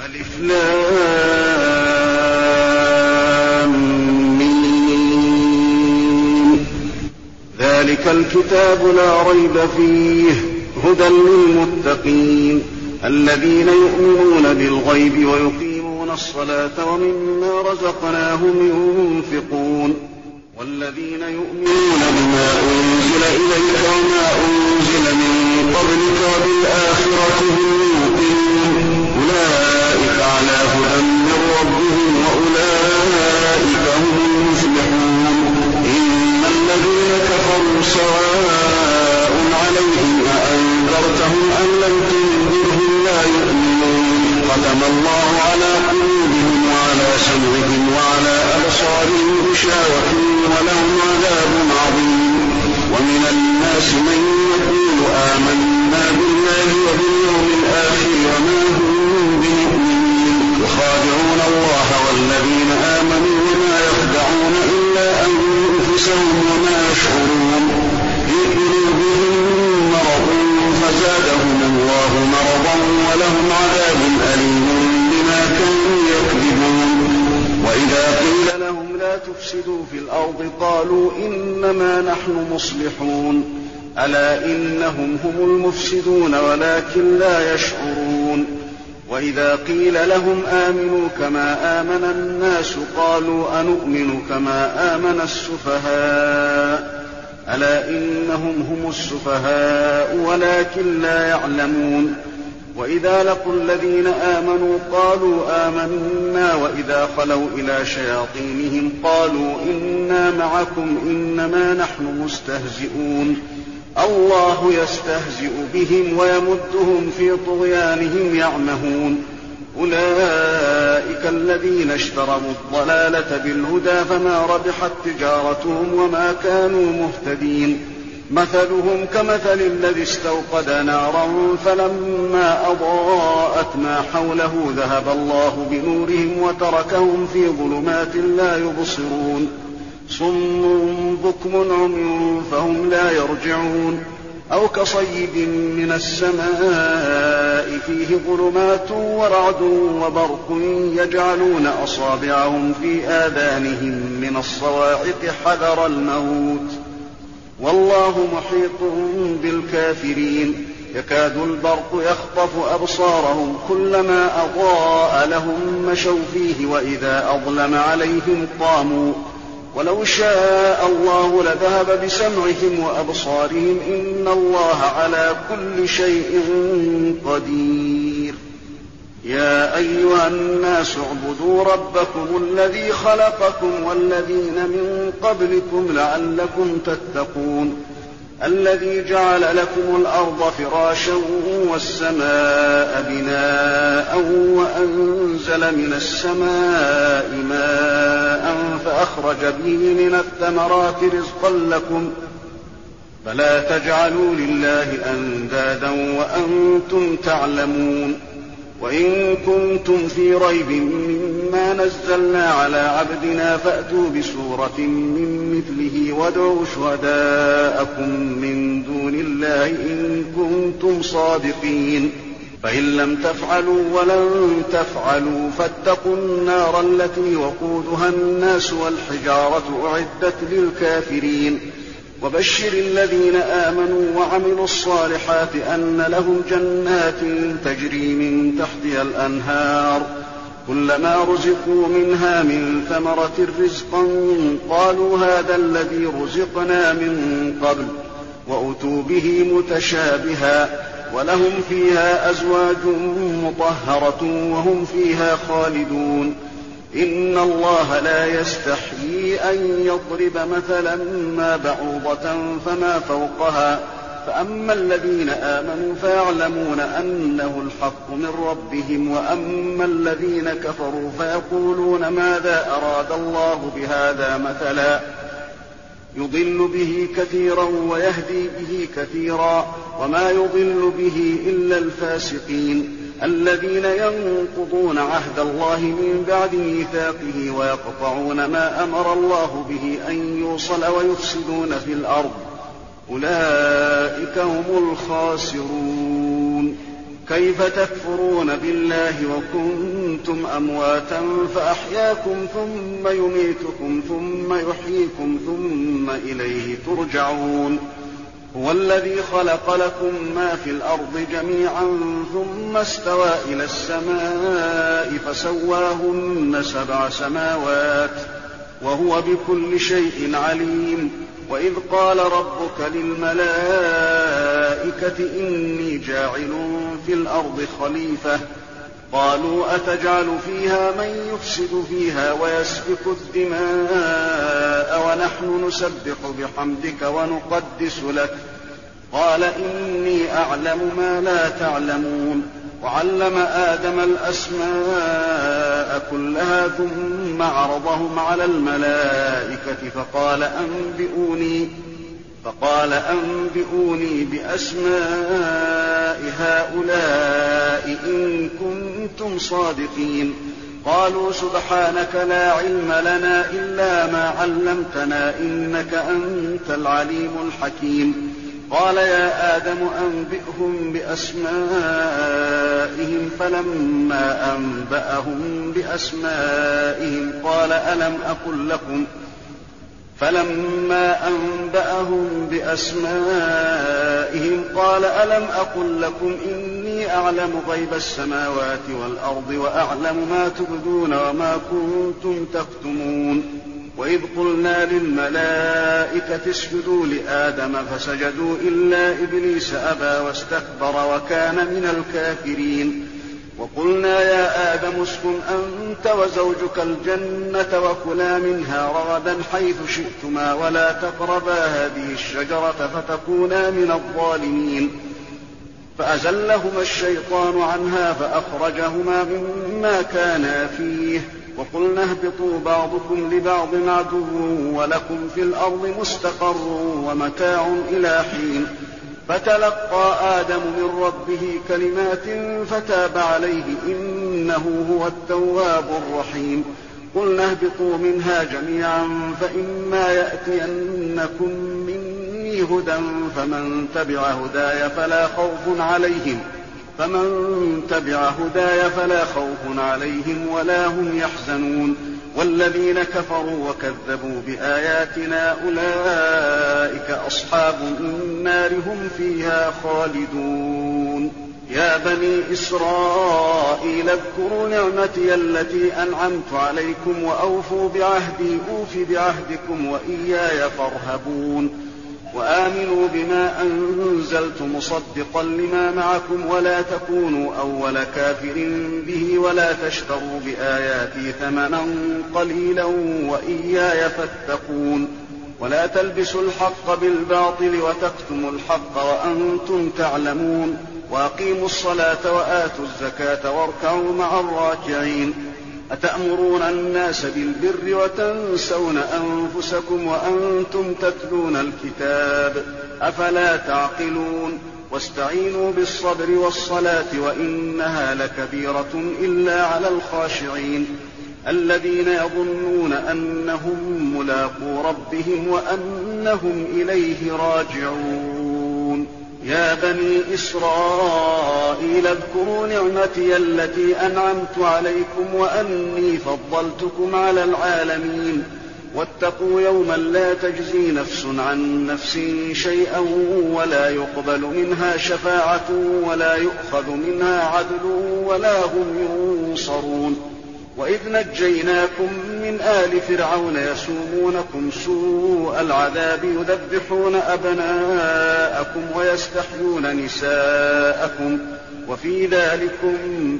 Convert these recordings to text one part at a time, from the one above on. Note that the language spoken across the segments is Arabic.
ألف لام ميم. ذلك الكتاب لا ريب فيه هدى للمتقين الذين يؤمنون بالغيب ويقيمون الصلاة ومما رزقناهم ينفقون والذين يؤمنون بما أنزل إليك وما أنزل من قبلك وبالآخرة هم يوقنون أولئك على هدى من ربهم وأولئك هم المفلحون. إن الذين كفروا سواء عليهم أأنذرتهم أم لم تنذرهم لا يؤمنون ختم الله على قلوبهم وعلى سمعهم وعلى أبصارهم غشاوة ولهم عذاب عظيم. ومن الناس من يقول آمنا بالله وباليوم الآخر وما هم بمؤمنين يخادعون الله والذين آمنوا وما يخدعون إلا أنفسهم وما يشعرون. في قلوبهم مرض فزادهم الله مرضا ولهم عذاب أليم بما كانوا يكذبون. وإذا قيل لهم لا تفسدوا في الأرض قالوا إنما نحن مصلحون ألا إنهم هم المفسدون ولكن لا يشعرون. وإذا قيل لهم آمنوا كما آمن الناس قالوا أنؤمن كما آمن السفهاء ألا إنهم هم السفهاء ولكن لا يعلمون. وإذا لقوا الذين آمنوا قالوا آمنا وإذا خلوا إلى شياطينهم قالوا إنا معكم إنما نحن مستهزئون الله يستهزئ بهم ويمدهم في طغيانهم يعمهون. أولئك الذين اشتروا الضلالة بالهدى فما ربحت تجارتهم وما كانوا مهتدين. مثلهم كمثل الذي استوقد نارا فلما أضاءت ما حوله ذهب الله بنورهم وتركهم في ظلمات لا يبصرون صم بكم عمي فهم لا يرجعون. أو كصيب من السماء فيه ظلمات ورعد وبرق يجعلون أصابعهم في آذانهم من الصواعق حذر الموت والله محيط بالكافرين. يكاد البرق يخطف أبصارهم كلما أضاء لهم مشوا فيه وإذا أظلم عليهم قاموا ولو شاء الله لذهب بسمعهم وأبصارهم إن الله على كل شيء قدير. يا أيها الناس اعبدوا ربكم الذي خلقكم والذين من قبلكم لعلكم تتقون الذي جعل لكم الأرض فراشا والسماء بناء وأنزل من السماء ماء فأخرج به من الثمرات رزقا لكم فلا تجعلوا لله أندادا وأنتم تعلمون. وإن كنتم في ريب مما نزلنا على عبدنا فأتوا بسورة من مثله وادعوا شهداءكم من دون الله إن كنتم صادقين فإن لم تفعلوا ولن تفعلوا فاتقوا النار التي وقودها الناس والحجارة أعدت للكافرين. وبشر الذين آمنوا وعملوا الصالحات أن لهم جنات تجري من تحتها الأنهار كلما رزقوا منها من ثمرة رزقا قالوا هذا الذي رزقنا من قبل وأتوا به متشابها ولهم فيها أزواج مطهرة وهم فيها خالدون. إن الله لا يستحيي أن يضرب مثلا ما بعوضة فما فوقها فأما الذين آمنوا فيعلمون أنه الحق من ربهم وأما الذين كفروا فيقولون ماذا أراد الله بهذا مثلا يضل به كثيرا ويهدي به كثيرا وما يضل به إلا الفاسقين الذين ينقضون عهد الله من بعد ميثاقه ويقطعون ما أمر الله به أن يوصل ويفسدون في الأرض أولئك هم الخاسرون. كيف تكفرون بالله وكنتم أمواتا فأحياكم ثم يميتكم ثم يحييكم ثم إليه ترجعون هو الذي خلق لكم ما في الأرض جميعا ثم استوى إلى السماء فسواهن 7 سماوات وهو بكل شيء عليم وإذ قال ربك للملائكة إني جاعل في الأرض خليفة قالوا أتجعل فيها من يفسد فيها ويسفك الدماء ونحن نسبح بحمدك ونقدس لك قال إني أعلم ما لا تعلمون وعلم آدم الأسماء كلها ثم عرضهم على الملائكة فقال أنبئوني بأسماء هؤلاء إن كنتم صادقين قالوا سبحانك لا علم لنا إلا ما علمتنا إنك أنت العليم الحكيم قال يا آدم أنبئهم بأسمائهم فلما أنبأهم بأسمائهم قال ألم أقل لكم إني أعلم غيب السماوات والأرض وأعلم ما تبدون وما كنتم تكتمون وإذ قلنا للملائكة اسجدوا لآدم فسجدوا إلا إبليس أبى واستكبر وكان من الكافرين وقلنا يا آدم اسكن أنت وزوجك الجنة وكلا منها رغدا حيث شئتما ولا تقربا هذه الشجرة فتكونا من الظالمين فأزلهما الشيطان عنها فأخرجهما مما كانا فيه وقلنا اهبطوا بعضكم لبعض عدو ولكم في الأرض مستقر ومتاع إلى حين فتلقى آدم من ربه كلمات فتاب عليه إنه هو التواب الرحيم قلنا اهبطوا منها جميعا فإما يأتينكم مني هدى فمن تبع هداي فلا خوف عليهم ولا هم يحزنون والذين كفروا وكذبوا بآياتنا أولئك أصحاب النار هم فيها خالدون يا بني إسرائيل اذكروا نعمتي التي أنعمت عليكم وأوفوا بعهدي أوف بعهدكم وإياي فارهبون وآمنوا بما أنزلت مصدقا لما معكم ولا تكونوا أول كافر به ولا تشتروا بآياتي ثمنا قليلا وإياي فاتقون ولا تلبسوا الحق بالباطل وتكتموا الحق وأنتم تعلمون وأقيموا الصلاة وآتوا الزكاة واركعوا مع الراكعين أتأمرون الناس بالبر وتنسون أنفسكم وأنتم تتلون الكتاب أفلا تعقلون واستعينوا بالصبر والصلاة وإنها لكبيرة إلا على الخاشعين الذين يظنون أنهم ملاقو ربهم وأنهم إليه راجعون يا بني إسرائيل اذكروا نعمتي التي أنعمت عليكم وأني فضلتكم على العالمين واتقوا يوما لا تجزي نفس عن نفس شيئا ولا يقبل منها شفاعة ولا يؤخذ منها عدل ولا هم ينصرون وإذ نجيناكم من آل فرعون يسومونكم سوء العذاب يذبحون أبناءكم ويستحيون نساءكم وفي ذلكم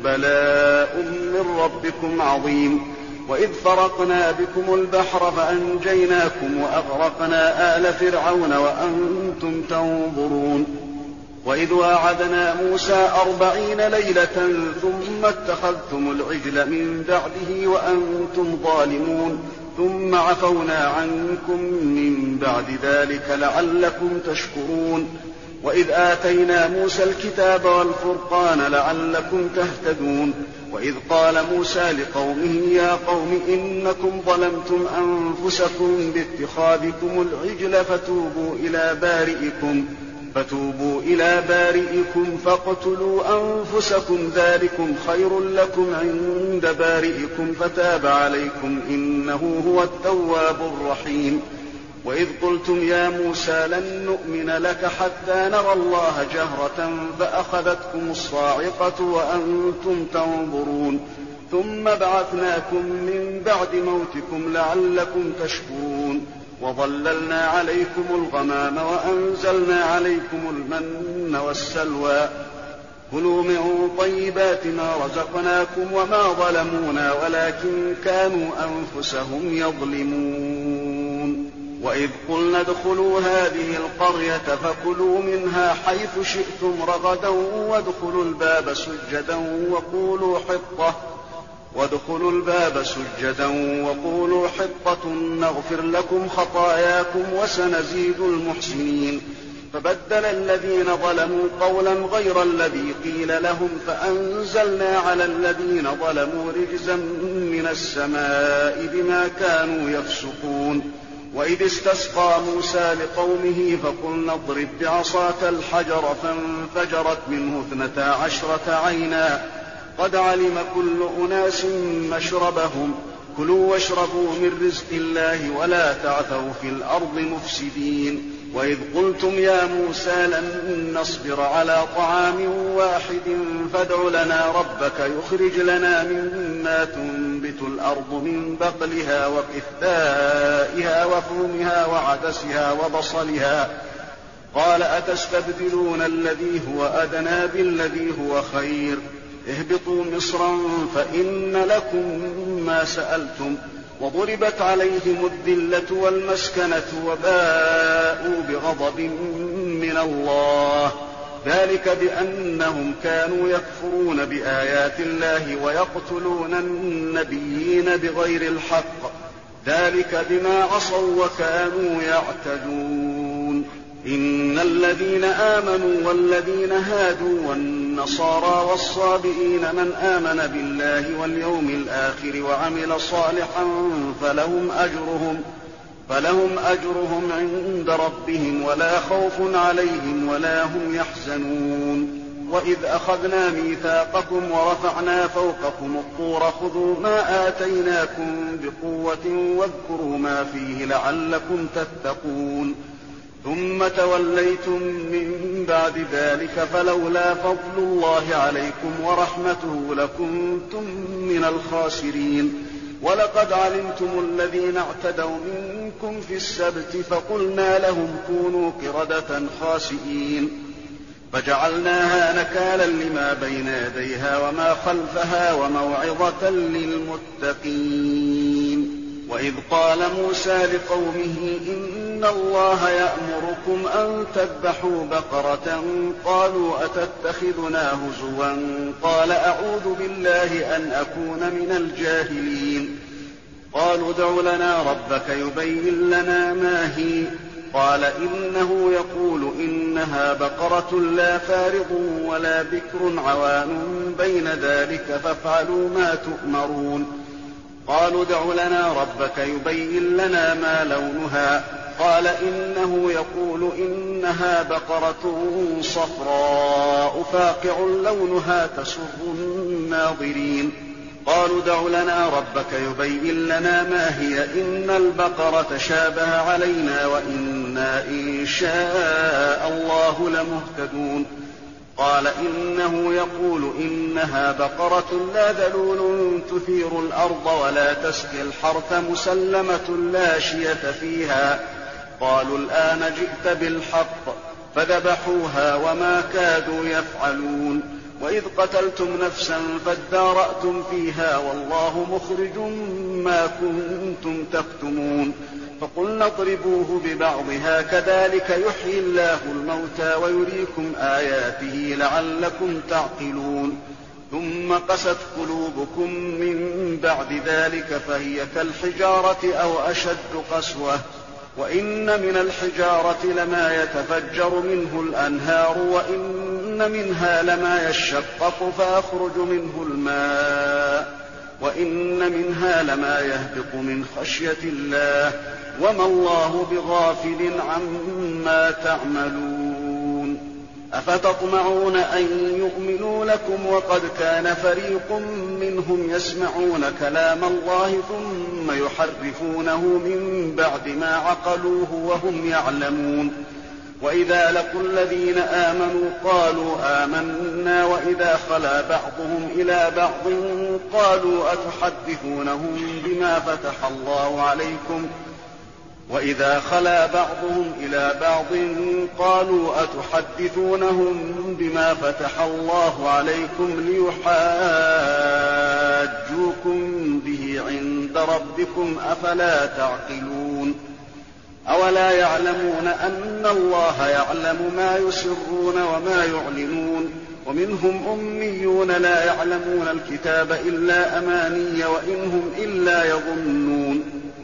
بلاء من ربكم عظيم وإذ فرقنا بكم البحر فأنجيناكم وأغرقنا آل فرعون وأنتم تنظرون وإذ واعدنا موسى 40 ليلة ثم اتخذتم العجل من بعده وأنتم ظالمون ثم عفونا عنكم من بعد ذلك لعلكم تشكرون وإذ آتينا موسى الكتاب والفرقان لعلكم تهتدون وإذ قال موسى لقومه يا قوم إنكم ظلمتم أنفسكم باتخاذكم العجل فتوبوا إلى بارئكم فاقتلوا أنفسكم ذلكم خير لكم عند بارئكم فتاب عليكم إنه هو التواب الرحيم. وإذ قلتم يا موسى لن نؤمن لك حتى نرى الله جهرة فأخذتكم الصاعقة وأنتم تنظرون ثم بعثناكم من بعد موتكم لعلكم تشكرون وظللنا عليكم الغمام وأنزلنا عليكم المن والسلوى كلوا من طيبات ما رزقناكم وما ظلمونا ولكن كانوا أنفسهم يظلمون. وإذ قلنا ادخلوا هذه القرية فكلوا منها حيث شئتم رغدا وادخلوا الباب سجدا وقولوا حطة نغفر لكم خطاياكم وسنزيد المحسنين. فبدل الذين ظلموا قولا غير الذي قيل لهم فأنزلنا على الذين ظلموا رجزا من السماء بما كانوا يفسقون. وإذ استسقى موسى لقومه فقلنا اضرب بعصاك الحجر فانفجرت منه 12 عينا قد علم كل أناس مشربهم كلوا واشربوا من رزق الله ولا تعثوا في الأرض مفسدين. وإذ قلتم يا موسى لن نصبر على طعام واحد فادع لنا ربك يخرج لنا مما تنبت الأرض من بقلها وقثائها وفومها وعدسها وبصلها قال أتستبدلون الذي هو أدنى بالذي هو خير اهبطوا مصرا فإن لكم ما سألتم وضربت عليهم الذلة والمسكنة وباءوا بغضب من الله ذلك بأنهم كانوا يكفرون بآيات الله ويقتلون النبيين بغير الحق ذلك بما عصوا وكانوا يعتدون. إن الذين آمنوا والذين هادوا والنصارى والصابئين من آمن بالله واليوم الآخر وعمل صالحا فلهم أجرهم عند ربهم ولا خوف عليهم ولا هم يحزنون. وإذ أخذنا ميثاقكم ورفعنا فوقكم الطور خذوا ما آتيناكم بقوة واذكروا ما فيه لعلكم تتقون ثم توليتم من بعد ذلك فلولا فضل الله عليكم ورحمته لكنتم من الخاسرين. ولقد علمتم الذين اعتدوا منكم في السبت فقلنا لهم كونوا قردة خاسئين فجعلناها نكالا لما بين يديها وما خلفها وموعظة للمتقين. وإذ قال موسى لقومه إن الله يأمركم أن تذبحوا بقرة قالوا أتتخذنا هزوا قال أعوذ بالله أن أكون من الجاهلين. قالوا ادع لنا ربك يبين لنا ما هي قال إنه يقول إنها بقرة لا فارض ولا بكر عوان بين ذلك فافعلوا ما تؤمرون. قالوا ادع لنا ربك يبين لنا ما لونها قال إنه يقول إنها بقرة صفراء فاقع لونها تسر الناظرين. قالوا ادع لنا ربك يبين لنا ما هي إن البقرة شابه علينا وإنا إن شاء الله لمهتدون. قال إنه يقول إنها بقرة لا ذلول تثير الأرض ولا تسقي الحرث مسلمة لا شية فيها. قالوا الآن جئت بالحق فذبحوها وما كادوا يفعلون. وإذ قتلتم نفسا فادارأتم فيها والله مخرج ما كنتم تكتمون. فقلنا اضربوه ببعضها كذلك يحيي الله الموتى ويريكم آياته لعلكم تعقلون. ثم قست قلوبكم من بعد ذلك فهي كالحجارة أو أشد قسوة وإن من الحجارة لما يتفجر منه الأنهار وإن منها لما يشقق فيخرج منه الماء وإن منها لما يهبط من خشية الله وما الله بغافل عما تعملون. أفتطمعون أن يؤمنوا لكم وقد كان فريق منهم يسمعون كلام الله ثم يحرفونه من بعد ما عقلوه وهم يعلمون. وإذا لقوا الذين آمنوا قالوا آمنا وإذا خلا بعضهم إلى بعض قالوا أتحدثونهم بما فتح الله عليكم ليحاجوكم به عند ربكم أفلا تعقلون. أولا يعلمون أن الله يعلم ما يسرون وما يعلنون. ومنهم أميون لا يعلمون الكتاب إلا أماني وإن هم إلا يظنون.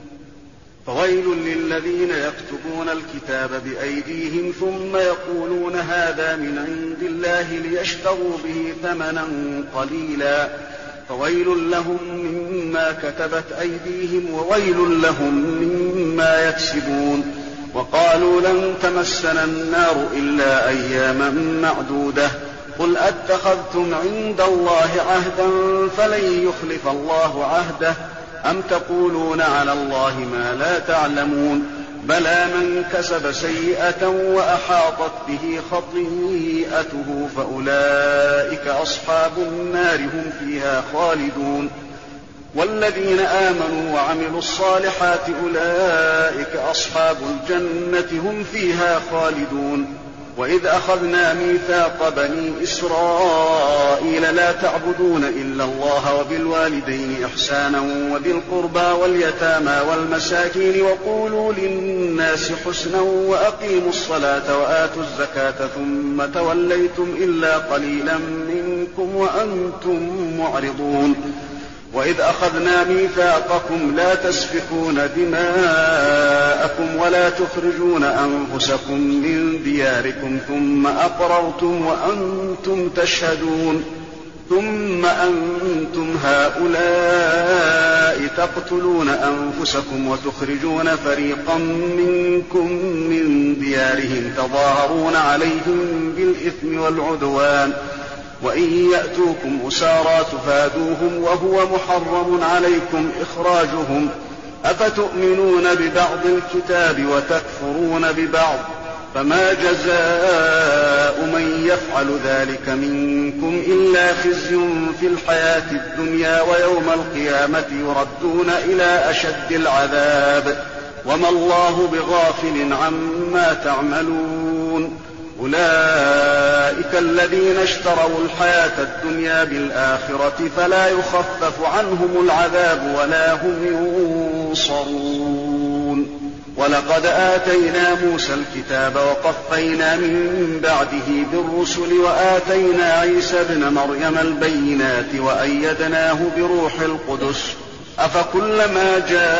فويل للذين يكتبون الكتاب بأيديهم ثم يقولون هذا من عند الله ليشتروا به ثمنا قليلا فويل لهم مما كتبت أيديهم وويل لهم مما يكسبون. وقالوا لن تمسنا النار إلا أياما معدودة قل أتخذتم عند الله عهدا فلن يخلف الله عهده أم تقولون على الله ما لا تعلمون. بلى من كسب سيئة وأحاطت به خطيئته فأولئك أصحاب النار هم فيها خالدون. والذين آمنوا وعملوا الصالحات أولئك أصحاب الجنة هم فيها خالدون. وإذ أخذنا ميثاق بني إسرائيل لا تعبدون إلا الله وبالوالدين إحسانا وذي القربى واليتامى والمساكين وقولوا للناس حسنا وأقيموا الصلاة وآتوا الزكاة ثم توليتم إلا قليلا منكم وأنتم معرضون. وإذ أخذنا ميثاقكم لا تسفكون دماءكم ولا تخرجون أنفسكم من دياركم ثم أقررتم وأنتم تشهدون. ثم أنتم هؤلاء تقتلون أنفسكم وتخرجون فريقا منكم من ديارهم تظاهرون عليهم بالإثم والعدوان وإن يأتوكم أسارى تفادوهم وهو محرم عليكم إخراجهم أفتؤمنون ببعض الكتاب وتكفرون ببعض فما جزاء من يفعل ذلك منكم إلا خزي في الحياة الدنيا ويوم القيامة يردون إلى أشد العذاب وما الله بغافل عما تعملون. أولئك الذين اشتروا الحياة الدنيا بالآخرة فلا يخفف عنهم العذاب ولا هم ينصرون. ولقد آتينا موسى الكتاب وقفينا من بعده بالرسل وآتينا عيسى ابن مريم البينات وأيدناه بروح القدس أفكلما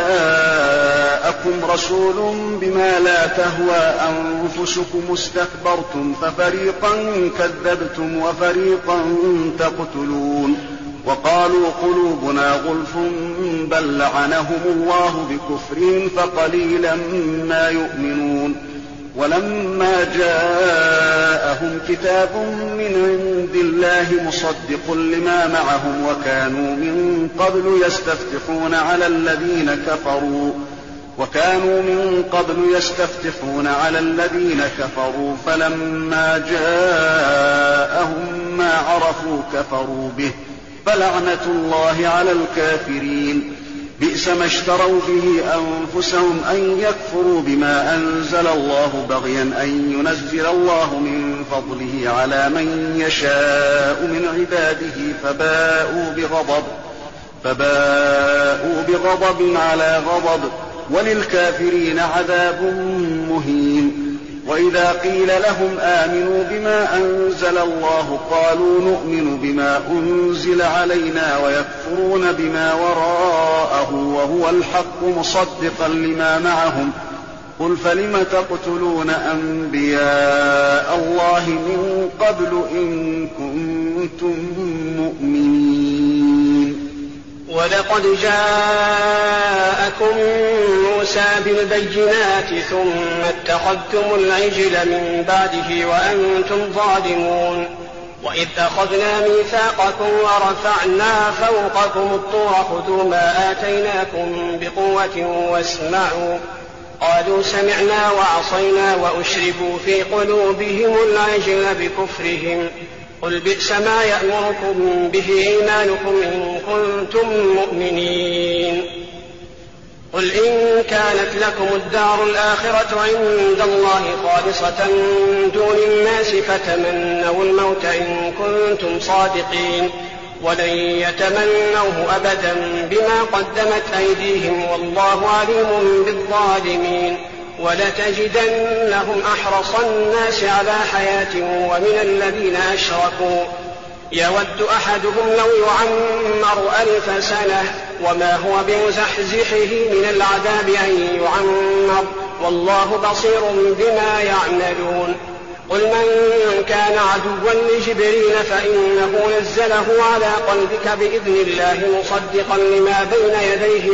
جاءكم رسول بما لا تهوى أنفسكم استكبرتم ففريقا كذبتم وفريقا تقتلون. وقالوا قلوبنا غلف بل لعنهم الله بكفرهم فقليلا ما يؤمنون. ولما جاءهم كتاب من عند الله مصدق لما معهم وكانوا من قبل يستفتحون على الذين كفروا فلما جاءهم ما عرفوا كفروا به فلعنة الله على الكافرين. بئس ما اشتروا به أنفسهم أن يكفروا بما أنزل الله بغيا أن ينزل الله من فضله على من يشاء من عباده فباءوا بغضب على غضب وللكافرين عذاب مهين. وإذا قيل لهم آمنوا بما أنزل الله قالوا نؤمن بما أنزل علينا ويكفرون بما وراءه وهو الحق مصدقا لما معهم قل فلم تقتلون أنبياء الله من قبل إن كنتم مؤمنين. ولقد جاءكم موسى بالبينات ثم اتخذتم العجل من بعده وأنتم ظالمون. وإذ أخذنا ميثاقكم ورفعنا فوقكم الطور خذوا ما آتيناكم بقوة واسمعوا. قالوا سمعنا وعصينا وأشربوا في قلوبهم العجل بكفرهم. قل بئس ما يأمركم به إيمانكم إن كنتم مؤمنين. قل إن كانت لكم الدار الآخرة عند الله خالصة من دون الناس فتمنوا الموت إن كنتم صادقين ولن يتمنوه أبدا بما قدمت أيديهم والله عليم بالظالمين. ولتجدنهم أحرص الناس على حياة ومن الذين أشركوا يود أحدهم لو يعمر 1000 سنة وما هو بمزحزحه من العذاب أن يعمر والله بصير بما يعملون. قل من كان عدوا لجبريل فإنه نزله على قلبك بإذن الله مصدقا لما بين يديه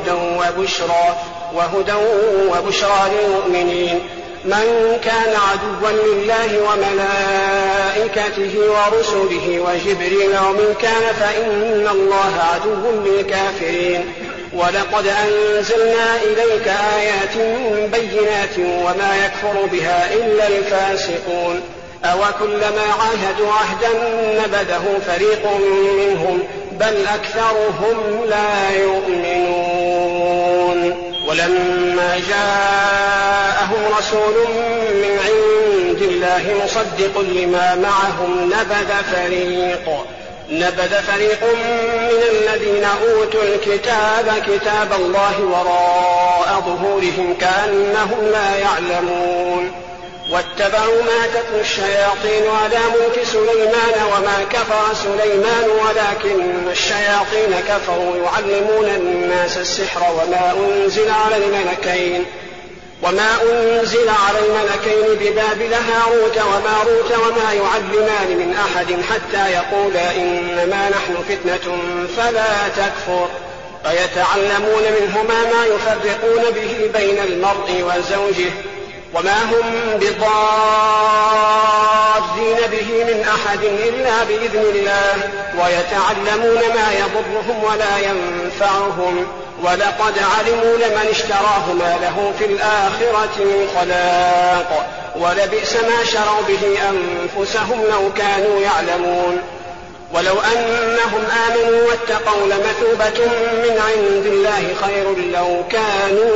وهدى وبشرى للمؤمنين. من كان عدوا لله وملائكته ورسله وجبريل وميكال فإن الله عدو للكافرين. ولقد أنزلنا إليك آيات بينات وما يكفر بها إلا الفاسقون. أوكلما عاهدوا عهدا نبذه فريق منهم بل أكثرهم لا يؤمنون. ولما جاءهم رسول من عند الله مصدق لما معهم نبذ فريق من الذين أوتوا الكتاب كتاب الله وراء ظهورهم كأنهم لا يعلمون. واتبعوا ما تتلو الشياطين على ملك سليمان وما كفر سليمان ولكن الشياطين كفروا يعلمون الناس السحر وما أنزل على الملكين ببابل هاروت وماروت وما يعلمان من أحد حتى يقولا إنما نحن فتنة فلا تكفر. فيتعلمون منهما ما يفرقون به بين المرء وزوجه وما هم بضارين به من أحد إلا بإذن الله ويتعلمون ما يضرهم ولا ينفعهم ولقد علموا لمن اشتراه ما له في الآخرة من خلاق ولبئس ما شروا به أنفسهم لو كانوا يعلمون. ولو أنهم آمنوا واتقوا لمثوبة من عند الله خير لو كانوا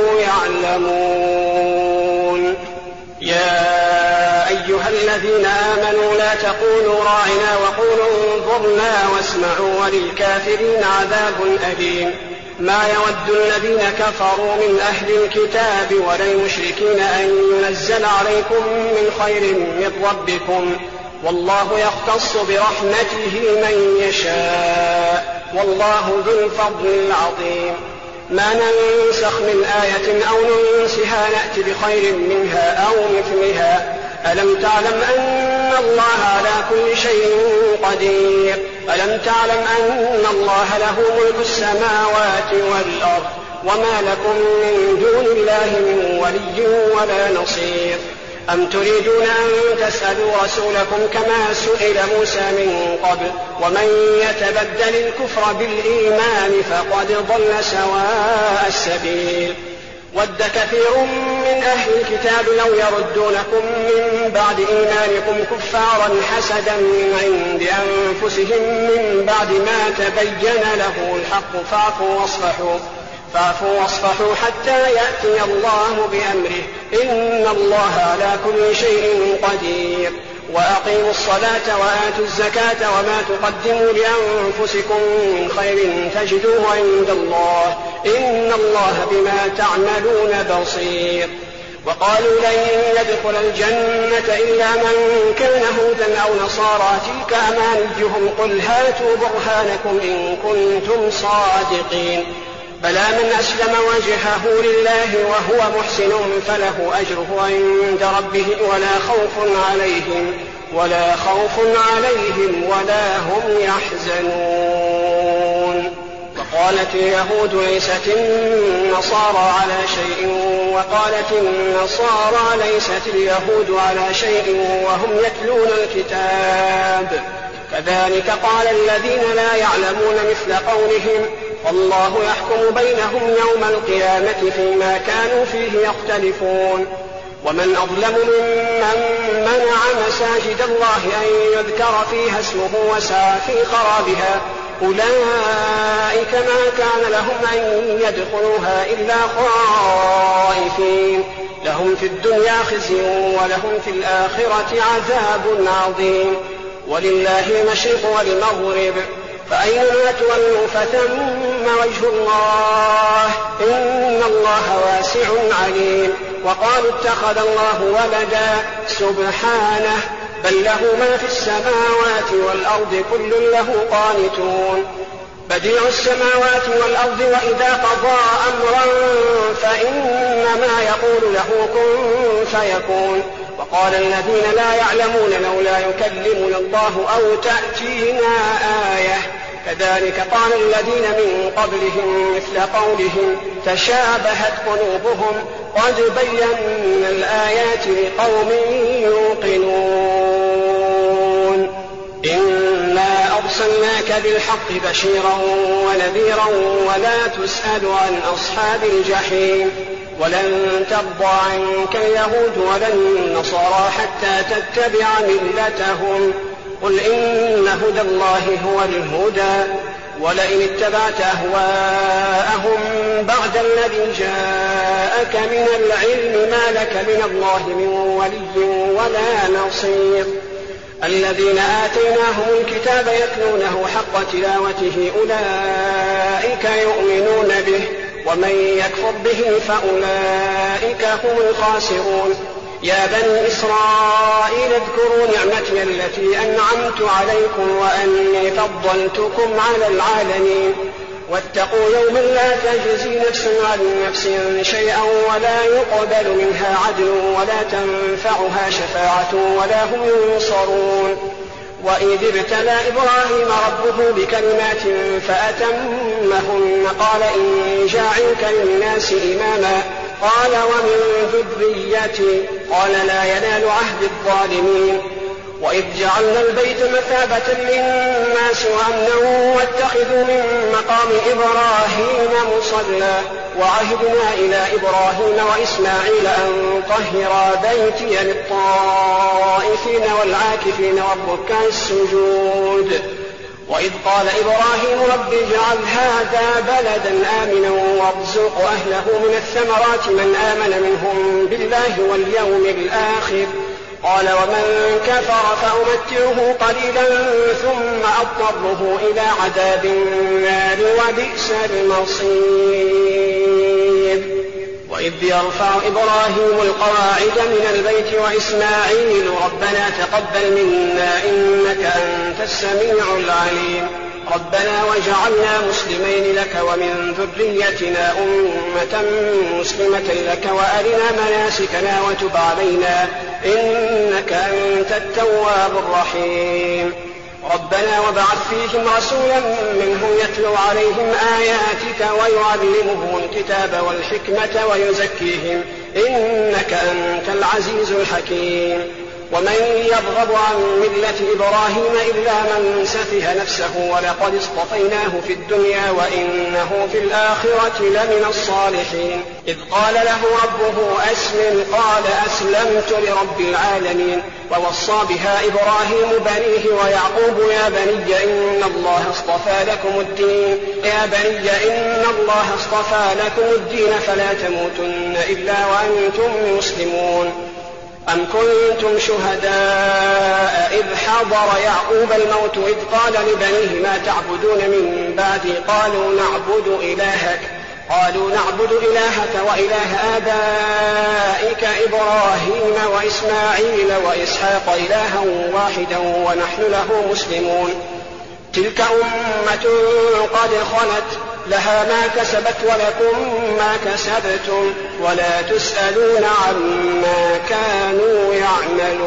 يعلمون. يا أيها الذين آمنوا لا تقولوا راعنا وقولوا انظرنا واسمعوا وللكافرين عذاب أليم. ما يود الذين كفروا من أهل الكتاب ولا المشركين أن ينزل عليكم من خير من ربكم والله يختص برحمته من يشاء والله ذو الفضل العظيم. ما ننسخ من آية أو ننسها نأتي بخير منها أو مثلها. ألم تعلم أن الله على كل شيء قدير. ألم تعلم أن الله له ملك السماوات والأرض وما لكم من دون الله من ولي ولا نصير. أم تريدون أن تسألوا رسولكم كما سئل موسى من قبل ومن يتبدل الكفر بالإيمان فقد ضل سواء السبيل. ود كثير من أهل الكتاب لو يردونكم من بعد إيمانكم كفارا حسدا من عند أنفسهم من بعد ما تبين له الحق فاعفوا واصفحوا حتى يأتي الله بأمره إن الله على كل شيء قدير. وأقيموا الصلاة وآتوا الزكاة وما تقدموا لأنفسكم من خير تجدوه عند الله إن الله بما تعملون بصير. وقالوا لن يدخل الجنة إلا من كان هودا أو نصارى تلك أمانيهم قل هاتوا برهانكم إن كنتم صادقين. بلى من أسلم وجهه لله وهو محسن فله أجره عند ربه ولا خوف عليهم ولا هم يحزنون. وقال وقالت اليهود ليست النصارى على شيء وقالت النصارى ليست اليهود على شيء وهم يتلون الكتاب كذلك قال الذين لا يعلمون مثل قولهم والله يحكم بينهم يوم القيامة فيما كانوا فيه يختلفون ومن أظلم ممن منع مساجد الله أن يذكر فيها اسمه وسعى في خرابها أولئك ما كان لهم أن يدخلوها إلا خائفين لهم في الدنيا خزي ولهم في الآخرة عذاب عظيم ولله المشرق والمغرب فأينما تولوا فثم وجه الله إن الله واسع عليم وقالوا اتخذ الله ولدا سبحانه بل له ما في السماوات والأرض كل له قانتون بديع السماوات والأرض وإذا قضى أمرا فإنما يقول له كن فيكون وقال الذين لا يعلمون لولا يكلمنا الله أو تأتينا آية كذلك قال الذين من قبلهم مثل قولهم تشابهت قلوبهم قد بينا الآيات لقوم يوقنون إنا أرسلناك بالحق بشيرا ونذيرا ولا تسأل عن أصحاب الجحيم ولن ترضى عنك اليهود ولا النصارى حتى تتبع ملتهم قل إن هدى الله هو الهدى ولئن اتبعت أهواءهم بعد الذي جاءك من العلم ما لك من الله من ولي ولا نصير الذين آتيناهم الكتاب يتلونه حق تلاوته أولئك يؤمنون به ومن يكفر به فأولئك هم الخاسرون يا بني إسرائيل اذكروا نعمتي التي أنعمت عليكم وأني فضلتكم على العالمين واتقوا يوما لا تجزي نفس عن نفس شيئا ولا يقبل منها عدل ولا تنفعها شفاعة ولا هم ينصرون وإذ ابتلى إبراهيم ربه بكلمات فأتمهن قال إني جاعلك للناس إماما قال ومن ذريتي قال لا ينال عهد الظالمين وإذ جعلنا البيت مثابة للناس وأمنا واتخذوا من مقام إبراهيم مصلى وعهدنا إلى إبراهيم وإسماعيل أن طهرا بيتي للطائفين والعاكفين والركع السجود وإذ قال إبراهيم رب اجعل هذا بلدا آمنا وارزق أهله من الثمرات من آمن منهم بالله واليوم الآخر قال ومن كفر فأمتعه قليلا ثم أضطره إلى عذاب النار وبئس المصير وإذ يرفع إبراهيم القواعد من البيت وإسماعيل ربنا تقبل منا إنك أنت السميع العليم ربنا وجعلنا مسلمين لك ومن ذريتنا أمة مسلمة لك وأرنا مناسكنا وتب علينا إنك أنت التواب الرحيم ربنا وابعث فيهم رسولا منهم يتلو عليهم آياتك ويعلمهم الكتاب والحكمة ويزكيهم إنك أنت العزيز الحكيم ومن يرغب عن ملة إبراهيم إلا من سفه نفسه ولقد اصطفيناه في الدنيا وإنه في الآخرة لمن الصالحين إذ قال له ربه أسلم قال أسلمت لرب العالمين ووصى بها إبراهيم بنيه ويعقوب يا بني إن الله اصطفى لكم الدين فلا تموتن إلا وأنتم مسلمون أم كنتم شهداء إذ حضر يعقوب الموت إذ قال لبنيه ما تعبدون من بعدي قالوا نعبد إلهك وإله آبائك إبراهيم وإسماعيل وإسحاق إلها واحدا ونحن له مسلمون تلك أمة قد خلت لها ما كسبت ولكم ما كسبتم ولا تسألون عما كانوا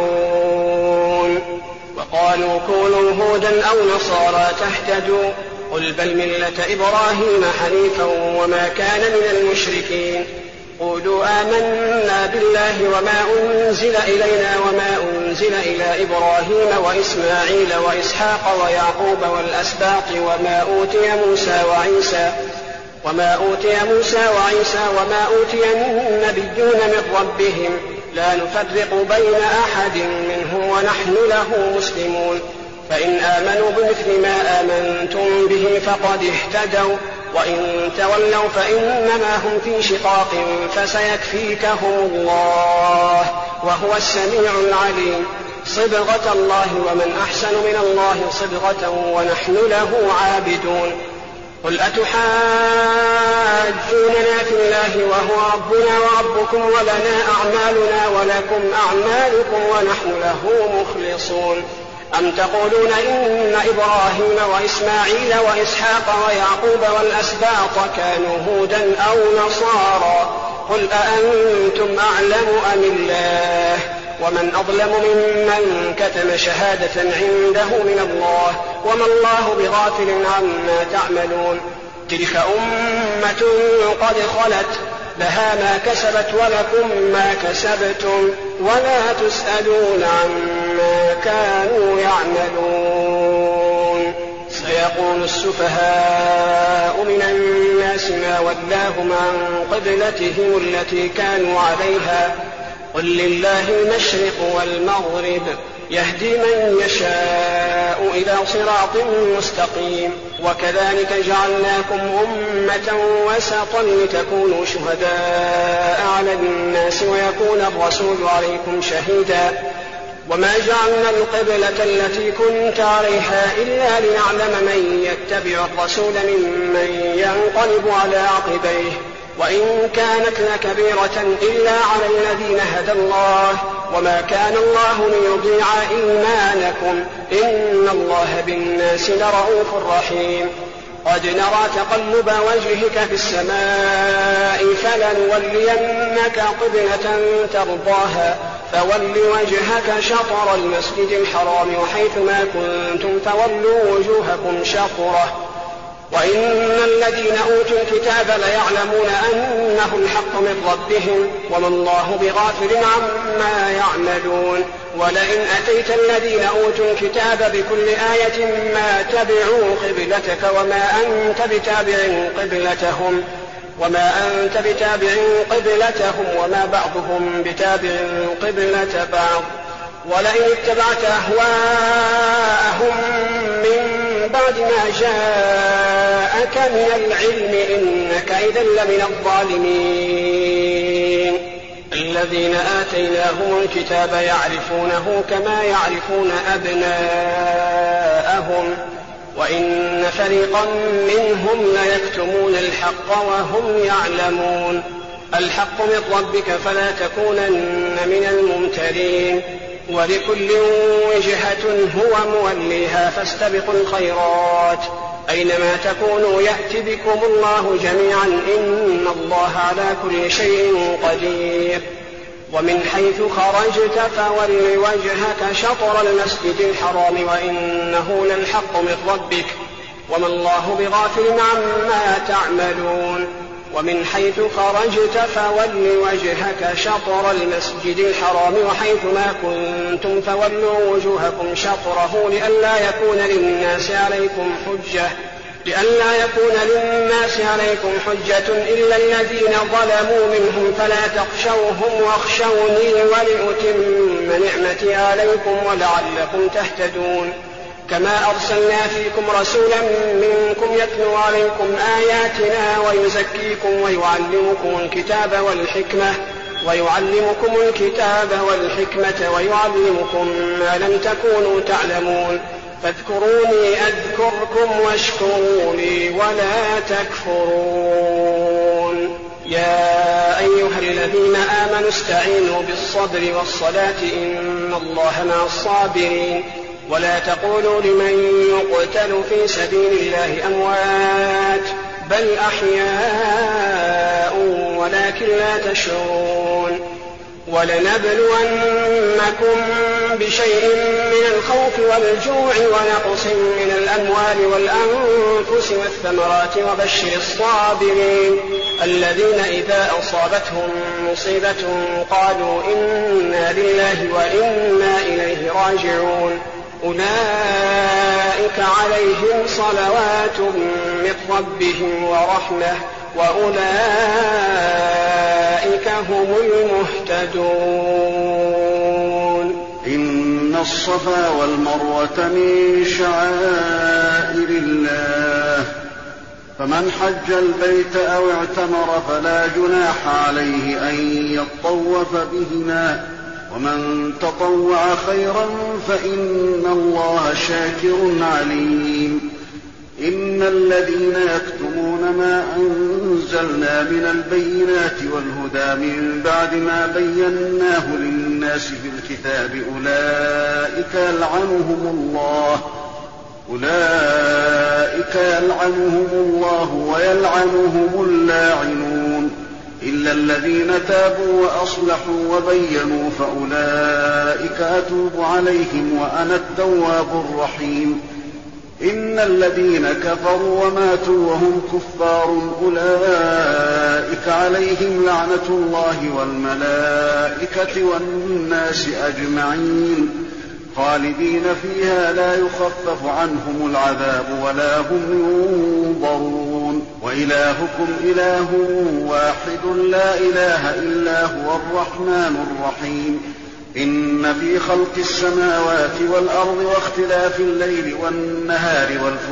يعملون وقالوا كونوا هودا أو نصارى تهتدوا قل بل ملة إبراهيم حنيفا وما كان من المشركين قولوا آمنا بالله وما أنزل إلينا وما أنزل إلى إبراهيم وإسماعيل وإسحاق ويعقوب والأسباط وما أوتي موسى وعيسى وما أوتي النبيون من ربهم لا نفرق بين أحد منهم ونحن له مسلمون فإن آمنوا بمثل ما آمنتم به فقد اهتدوا وإن تولوا فإنما هم في شقاق فسيكفيكهم الله وهو السميع العليم صبغة الله ومن أحسن من الله صبغة ونحن له عابدون قل أتحاجوننا في الله وهو ربنا وربكم ولنا أعمالنا ولكم أعمالكم ونحن له مخلصون أم تقولون إن إبراهيم وإسماعيل وإسحاق ويعقوب والأسباط كانوا هودا أو نصارى قل أأنتم أعلم أم الله ومن أظلم ممن كتم شهادة عنده من الله وما الله بغافل عما تعملون تلك أمة قد خلت لها ما كسبت ولكم ما كسبتم ولا تسألون عما كانوا يعملون سيقول السفهاء من الناس ما ولاهم عن قبلتهم التي كانوا عليها قل لله المشرق والمغرب يهدي من يشاء إلى صراط مستقيم وكذلك جعلناكم أمة وسطا لتكونوا شهداء على الناس ويكون الرسول عليكم شهيدا وما جعلنا القبلة التي كنت عليها إلا لنعلم من يتبع الرسول ممن ينقلب على عقبيه وإن كانت لكبيرة إلا على الذين هدى الله وما كان الله ليضيع إيمانكم إن الله بالناس لرءوف رحيم قد نرى تقلب وجهك في السماء فلنولينك قبلة ترضاها فول وجهك شطر المسجد الحرام وحيثما كنتم فولوا وجوهكم شطره وإن الذين أوتوا الكتاب ليعلمون أنه الحق من ربهم وما الله بغافل عما يعملون ولئن أتيت الذين أوتوا الكتاب بكل آية ما تبعوا قبلتك وما أنت بتابع قبلتهم وما بعضهم بتابع قبلة بعض ولئن اتبعت أهواءهم من بعد ما جاءك من العلم إنك إذا لمن الظالمين الذين آتيناهم الكتاب يعرفونه كما يعرفون أبناءهم وإن فريقا منهم ليكتمون الحق وهم يعلمون الحق من ربك فلا تكونن من الممترين ولكل وجهة هو موليها فاستبقوا الخيرات أينما تكونوا يأت بكم الله جميعا إن الله على كل شيء قدير ومن حيث خرجت فول وجهك شطر المسجد الحرام وإنه للحق من ربك وما الله بغافل عما تعملون ومن حيث خرجت فول وجهك شطر المسجد الحرام وحيثما كنتم فولوا وجوهكم شطره لئلا يكون للناس عليكم حجة إلا الذين ظلموا منهم فلا تخشوهم واخشوني ولأتم نعمتي عليكم ولعلكم تهتدون كما أرسلنا فيكم رسولا منكم يتلو عليكم آياتنا ويزكيكم ويعلمكم الكتاب والحكمة ويعلمكم ما لم تكونوا تعلمون فاذكروني أذكركم واشكروا لي ولا تكفرون يا أيها الذين آمنوا استعينوا بالصبر والصلاة إن الله مع الصابرين ولا تقولوا لمن يقتل في سبيل الله أموات بل أحياء ولكن لا تشعرون ولنبلونكم بشيء من الخوف والجوع ونقص من الأموال والأنفس والثمرات وبشر الصابرين الذين إذا أصابتهم مصيبة قالوا إنا لله وإنا إليه راجعون أولئك عليهم صلوات من ربهم ورحمة وأولئك هم المهتدون. إن الصفا والمروة من شعائر الله فمن حج البيت أو اعتمر فلا جناح عليه أن يطوف بهما ومن تطوع خيرا فإن الله شاكر عليم. إن الذين يكتمون ما أنزلنا من البينات والهدى من بعد ما بيناه للناس في الكتاب أولئك يلعنهم الله ويلعنهم اللاعنون إلا الذين تابوا وأصلحوا وبينوا فأولئك أتوب عليهم وأنا التواب الرحيم. إن الذين كفروا وماتوا وهم كفار أولئك عليهم لعنة الله والملائكة والناس أجمعين خالدين فيها لا يخفف عنهم العذاب ولا هم ينظرون. وإلهكم إله واحد لا إله إلا هو الرحمن الرحيم. إن في خلق السماوات والأرض واختلاف الليل والنهار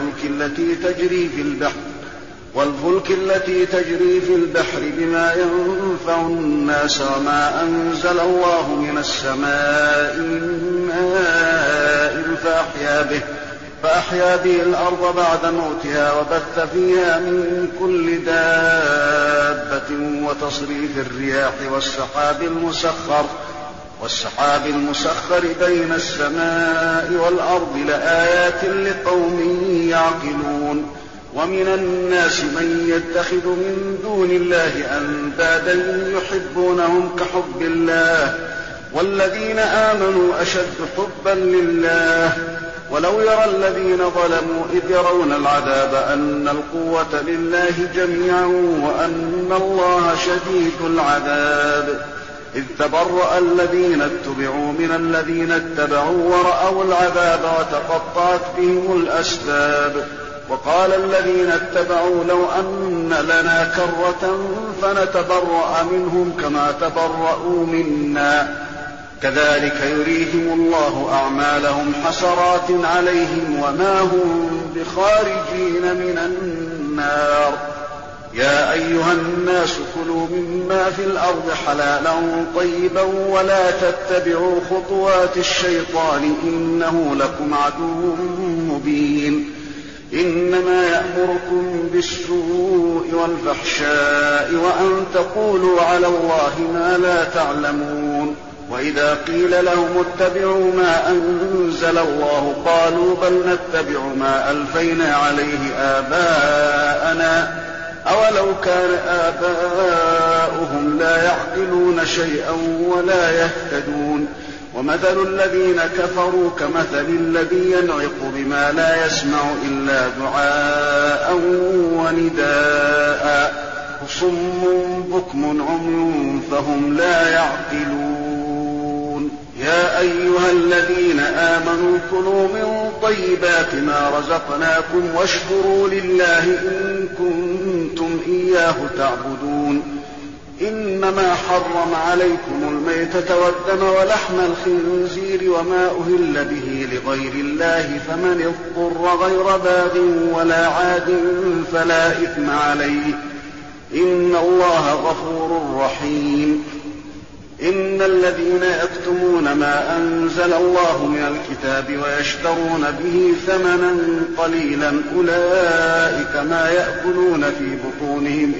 والفلك التي تجري في البحر بما ينفع الناس وما أنزل الله من السماء من ماء فأحيا به الأرض بعد موتها وبث فيها من كل دابة وتصريف الرياح والسحاب المسخر بين السماء والأرض لآيات لقوم يعقلون. ومن الناس من يتخذ من دون الله أندادا يحبونهم كحب الله والذين آمنوا أشد حبا لله ولو يرى الذين ظلموا إذ يرون العذاب أن القوة لله جميعا وأن الله شديد العذاب. إذ تبرأ الذين اتبعوا من الذين اتبعوا ورأوا العذاب وتقطعت بهم الأسباب. وقال الذين اتبعوا لو أن لنا كرة فنتبرأ منهم كما تبرأوا منا كذلك يريهم الله أعمالهم حسرات عليهم وما هم بخارجين من النار. يا أيها الناس كلوا مما في الأرض حلالا طيبا ولا تتبعوا خطوات الشيطان إنه لكم عدو مبين. إنما يأمركم بالسوء والفحشاء وأن تقولوا على الله ما لا تعلمون. وإذا قيل لهم اتبعوا ما أنزل الله قالوا بل نتبع ما ألفينا عليه آباءنا أولو كان آباؤهم لا يعقلون شيئا ولا يهتدون. ومثل الذين كفروا كمثل الذي ينعق بما لا يسمع إلا دعاء ونداء صم بكم عمي فهم لا يعقلون. يا أيها الذين آمنوا كلوا من طيبات ما رزقناكم واشكروا لله إن كنتم إياه تعبدون. إنما حرم عليكم الميتة والدم ولحم الخنزير وما أهل به لغير الله فمن اضطر غير باغ ولا عاد فلا إثم عليه إن الله غفور رحيم. إن الذين يكتمون ما أنزل الله من الكتاب ويشترون به ثمنا قليلا أولئك ما يأكلون في بطونهم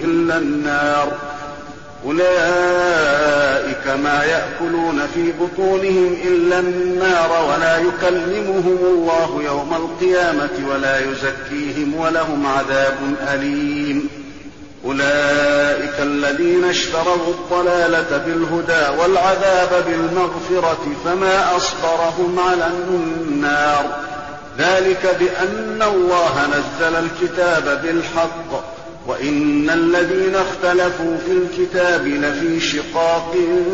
إلا النار ولا يكلمهم الله يوم القيامة ولا يزكيهم ولهم عذاب أليم. أولئك الذين اشتروا الضلالة بالهدى والعذاب بالمغفرة فما أصبرهم على النار. ذلك بأن الله نزل الكتاب بالحق وإن الذين اختلفوا في الكتاب لفي شقاق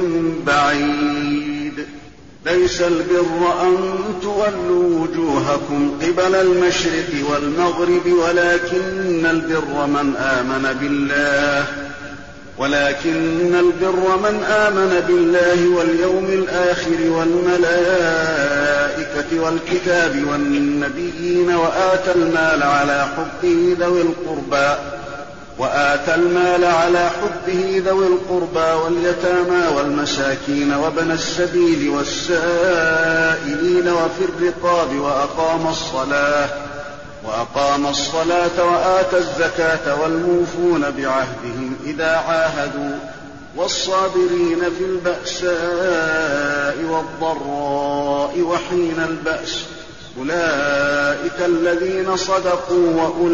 بعيد. ليس البر أن تولوا وجوهكم قبل المشرق والمغرب ولكن البر من آمن بالله واليوم الآخر والملائكة والكتاب والنبيين وآتى المال على حبه ذوي القربى واليتامى والمساكين وابن السبيل والسائلين وفي الرقاب وأقام الصلاة وآتى الزكاة والموفون بعهدهم إذا عاهدوا والصابرين في البأساء والضراء وحين البأس. أولئك الذين صدقوا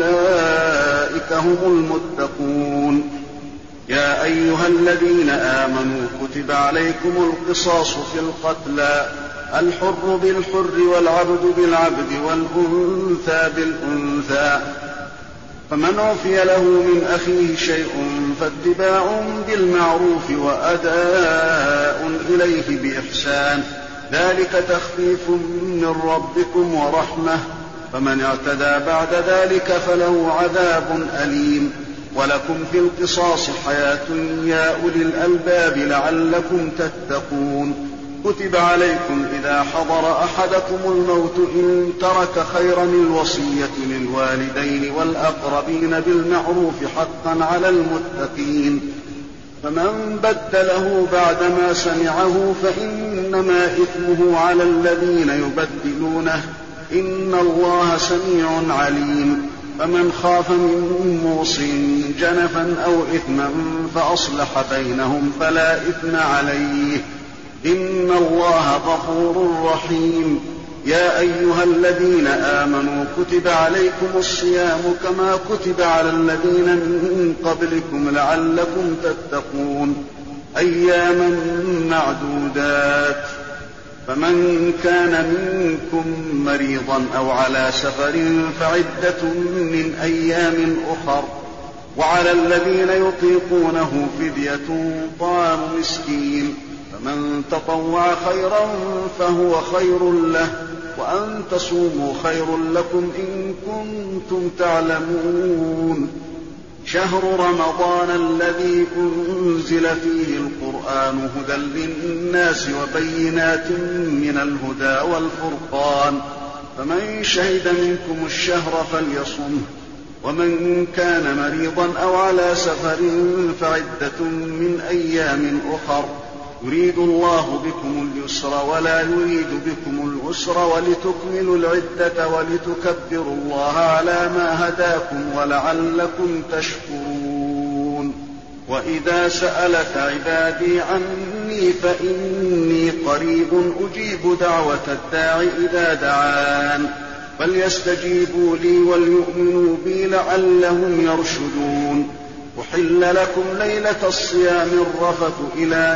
وأولئك هم المتقون. يا أيها الذين آمنوا كتب عليكم القصاص في القتلى الحر بالحر والعبد بالعبد والأنثى بالأنثى فمن عفي له من أخيه شيء فاتباع بالمعروف وأداء إليه بإحسان ذلك تخفيف من ربكم ورحمة فمن اعتدى بعد ذلك فله عذاب أليم. ولكم في القصاص حياة يا أولي الألباب لعلكم تتقون. كتب عليكم إذا حضر أحدكم الموت إن ترك خيرا الوصية للوالدين والأقربين بالمعروف حقا على المتقين. فمن بدله بعدما سمعه فإنما إثمه على الذين يبدلونه إن الله سميع عليم. فمن خاف من موص جنفا أو إثما فأصلح بينهم فلا إثم عليه إن الله غفور رحيم. يا أيها الذين آمنوا كتب عليكم الصيام كما كتب على الذين من قبلكم لعلكم تتقون أياما معدودات. فمن كان منكم مريضا أو على سفر فعدة من أيام أخر وعلى الذين يطيقونه فدية طعام مسكين فمن تطوع خيرا فهو خير له وأن تصوموا خير لكم إن كنتم تعلمون. شهر رمضان الذي أنزل فيه القرآن هدى للناس وبينات من الهدى والفرقان فمن شهد منكم الشهر فليصمه ومن كان مريضا أو على سفر فعدة من أيام أخر يريد الله بكم اليسر ولا يريد بكم العسر ولتكملوا العدة ولتكبروا الله على ما هداكم ولعلكم تشكرون. وإذا سألك عبادي عني فإني قريب أجيب دعوة الداع إذا دعان فليستجيبوا لي وليؤمنوا بي لعلهم يرشدون. أحل لكم ليلة الصيام الرفث إلى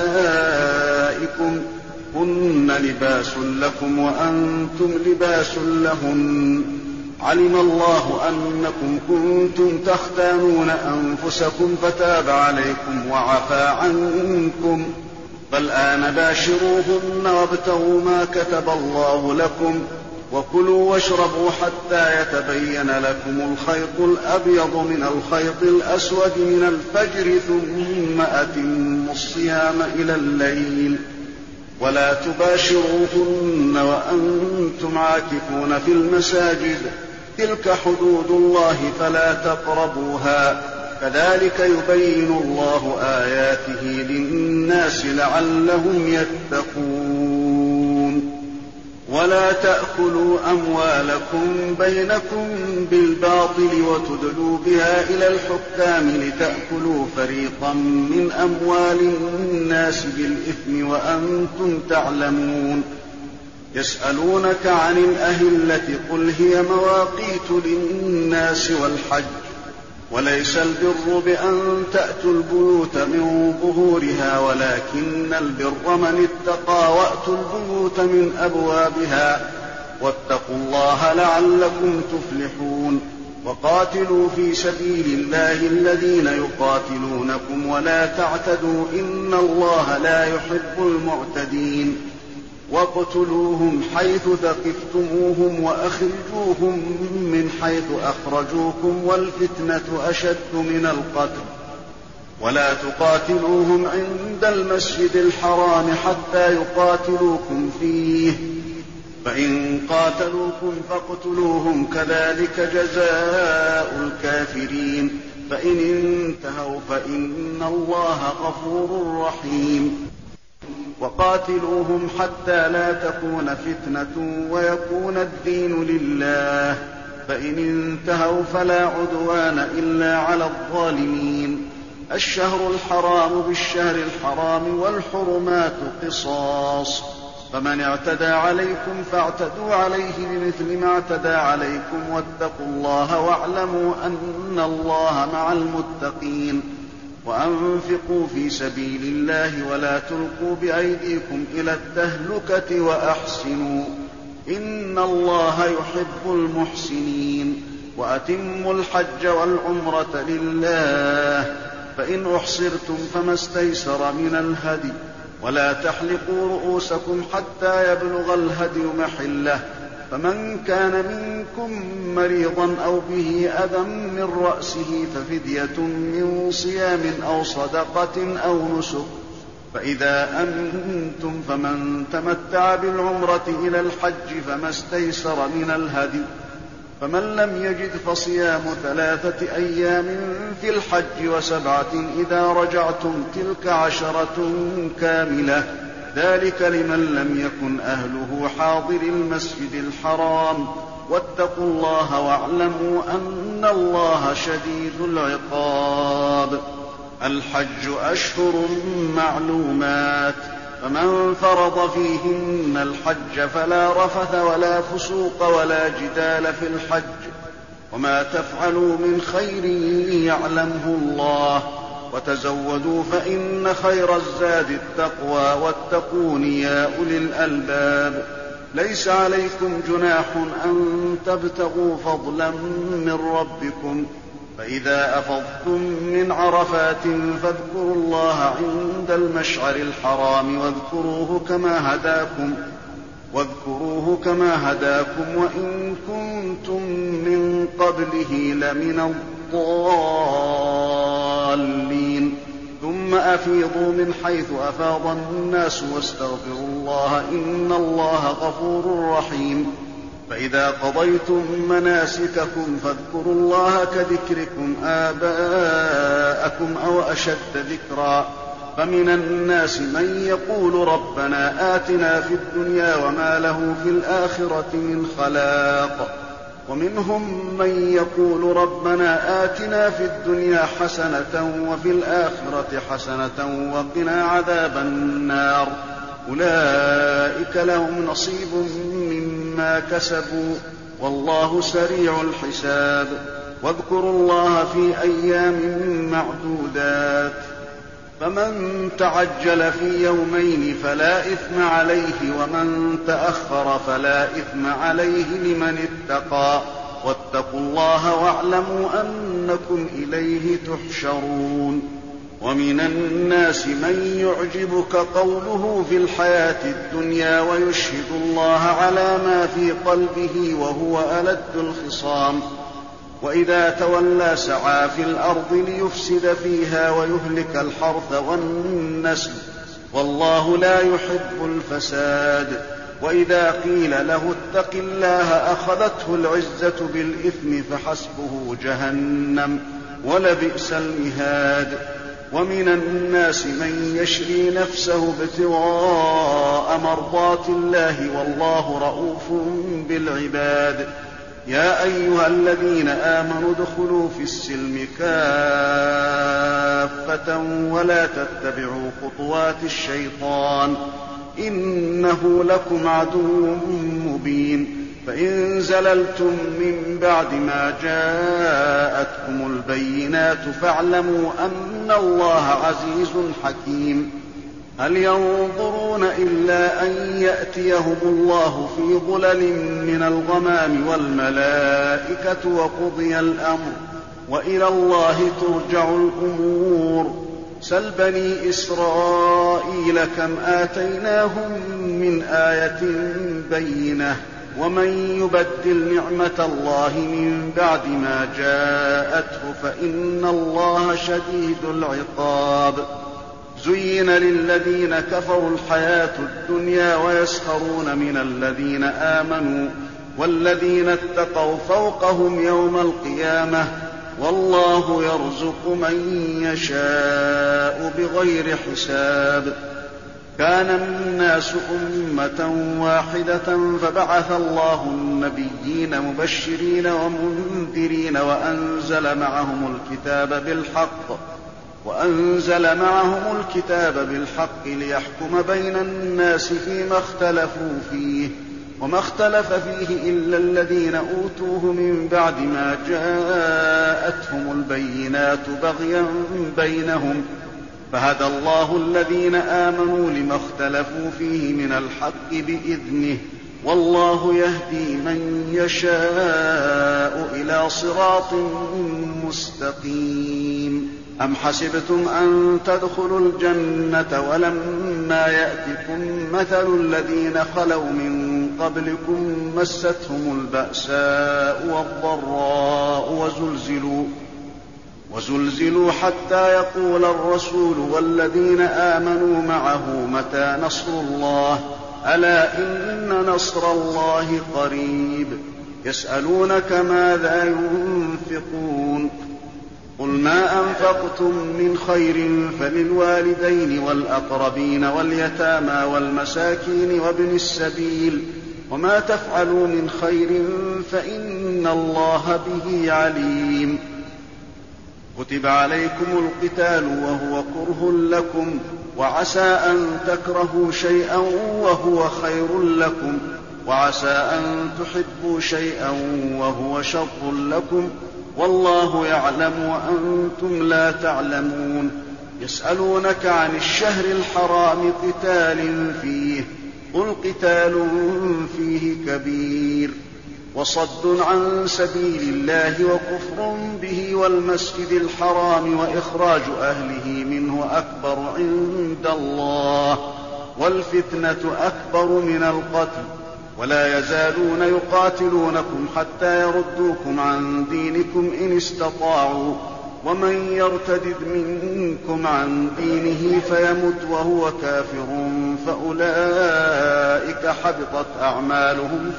نسائكم هن لباس لكم وأنتم لباس لهن علم الله أنكم كنتم تختانون أنفسكم فتاب عليكم وعفى عنكم فالآن باشروهن وابتغوا ما كتب الله لكم وكلوا واشربوا حتى يتبين لكم الخيط الأبيض من الخيط الأسود من الفجر ثم أتموا الصيام إلى الليل ولا تباشروهن وأنتم عاكفون في المساجد تلك حدود الله فلا تقربوها كذلك يبين الله آياته للناس لعلهم يتقون. ولا تأكلوا أموالكم بينكم بالباطل وتدلوا بها إلى الحكام لتأكلوا فريقا من أموال الناس بالإثم وأنتم تعلمون. يسألونك عن الأهلة قل هي مواقيت للناس والحج وليس البر بأن تأتوا البيوت من ظهورها ولكن البر من اتقى وأتوا البيوت من أبوابها واتقوا الله لعلكم تفلحون وقاتلوا في سبيل الله الذين يقاتلونكم ولا تعتدوا إن الله لا يحب المعتدين واقتلوهم حيث ثقفتموهم وأخرجوهم من حيث أخرجوكم والفتنة أشد من القتل ولا تقاتلوهم عند المسجد الحرام حتى يقاتلوكم فيه فإن قاتلوكم فاقتلوهم كذلك جزاء الكافرين فإن انتهوا فإن الله غفور رحيم وقاتلوهم حتى لا تكون فتنة ويكون الدين لله فإن انتهوا فلا عدوان إلا على الظالمين الشهر الحرام بالشهر الحرام والحرمات قصاص فمن اعتدى عليكم فاعتدوا عليه بمثل ما اعتدى عليكم واتقوا الله واعلموا أن الله مع المتقين وأنفقوا في سبيل الله ولا تلقوا بأيديكم إلى التهلكة وأحسنوا إن الله يحب المحسنين وأتموا الحج والعمرة لله فإن أحصرتم فما استيسر من الهدي ولا تحلقوا رؤوسكم حتى يبلغ الهدي محله فمن كان منكم مريضا أو به أذى من رأسه ففدية من صيام أو صدقة أو نسك فإذا أمنتم فمن تمتع بالعمرة إلى الحج فما استيسر من الهدي فمن لم يجد فصيام 3 أيام في الحج و7 إذا رجعتم تلك 10 كاملة ذلك لمن لم يكن أهله حاضر المسجد الحرام واتقوا الله واعلموا أن الله شديد العقاب الحج أشهر معلومات فمن فرض فيهن الحج فلا رفث ولا فسوق ولا جدال في الحج وما تفعلوا من خير يعلمه الله وتزودوا فإن خير الزاد التقوى واتقون يا أولي الألباب ليس عليكم جناح أن تبتغوا فضلا من ربكم فإذا أفضتم من عرفات فاذكروا الله عند المشعر الحرام واذكروه كما هداكم وإن كنتم من قبله لمن الضالين ثم أفيضوا من حيث أفاض الناس واستغفروا الله إن الله غفور رحيم فإذا قضيتم مناسككم فاذكروا الله كذكركم آباءكم أو أشد ذكرا فمن الناس من يقول ربنا آتنا في الدنيا وما له في الآخرة من خلاق ومنهم من يقول ربنا آتنا في الدنيا حسنة وفي الآخرة حسنة وقنا عذاب النار أولئك لهم نصيب مما كسبوا والله سريع الحساب واذكروا الله في أيام معدودات فمن تعجل في يومين فلا إثم عليه ومن تأخر فلا إثم عليه لمن اتقى واتقوا الله واعلموا أنكم إليه تحشرون ومن الناس من يعجبك قوله في الحياة الدنيا ويشهد الله على ما في قلبه وهو ألد الخصام وإذا تولى سعى في الأرض ليفسد فيها ويهلك الحرث والنسل والله لا يحب الفساد وإذا قيل له اتق الله أخذته العزة بالإثم فحسبه جهنم ولبئس المهاد ومن الناس من يشري نفسه ابتغاء مرضات الله والله رءوف بالعباد يا أيها الذين آمنوا ادخلوا في السلم كافة ولا تتبعوا خطوات الشيطان إنه لكم عدو مبين فإن زللتم من بعد ما جاءتكم جاءتكم البينات فاعلموا أن الله عزيز حكيم. هل ينظرون إلا أن يأتيهم الله في ظلل من الغمام والملائكة وقضي الأمر وإلى الله ترجع الأمور. سل بني إسرائيل كم آتيناهم من آية بينة ومن يبدل نعمة الله من بعد ما جاءته فإن الله شديد العقاب. زين للذين كفروا الحياة الدنيا ويسخرون من الذين آمنوا والذين اتقوا فوقهم يوم القيامة والله يرزق من يشاء بغير حساب. كان الناس أمة واحدة فبعث الله النبيين مبشرين ومنذرين وأنزل معهم الكتاب بالحق ليحكم بين الناس فيما اختلفوا فيه وما اختلف فيه إلا الذين أوتوه من بعد ما جاءتهم البينات بغيا بينهم فهدى الله الذين آمنوا لما اختلفوا فيه من الحق بإذنه والله يهدي من يشاء إلى صراط مستقيم. أم حسبتم أن تدخلوا الجنة ولما يأتكم مثل الذين خلوا من قبلكم مستهم البأساء والضراء وزلزلوا حتى يقول الرسول والذين آمنوا معه متى نصر الله ألا إن نصر الله قريب. يسألونك ماذا ينفقون قل ما أنفقتم من خير فللوالدين والأقربين واليتامى والمساكين وابن السبيل وما تفعلوا من خير فإن الله به عليم. كتب عليكم القتال وهو كره لكم وعسى أن تكرهوا شيئا وهو خير لكم وعسى أن تحبوا شيئا وهو شر لكم والله يعلم وأنتم لا تعلمون. يسألونك عن الشهر الحرام قتال فيه قل قتال فيه كبير وصد عن سبيل الله وكفر به والمسجد الحرام وإخراج أهله منه أكبر عند الله والفتنة أكبر من القتل ولا يزالون يقاتلونكم حتى يردوكم عن دينكم إن استطاعوا ومن يرتد منكم عن دينه فيمت وهو كافر فأولئك حبطت أعمالهم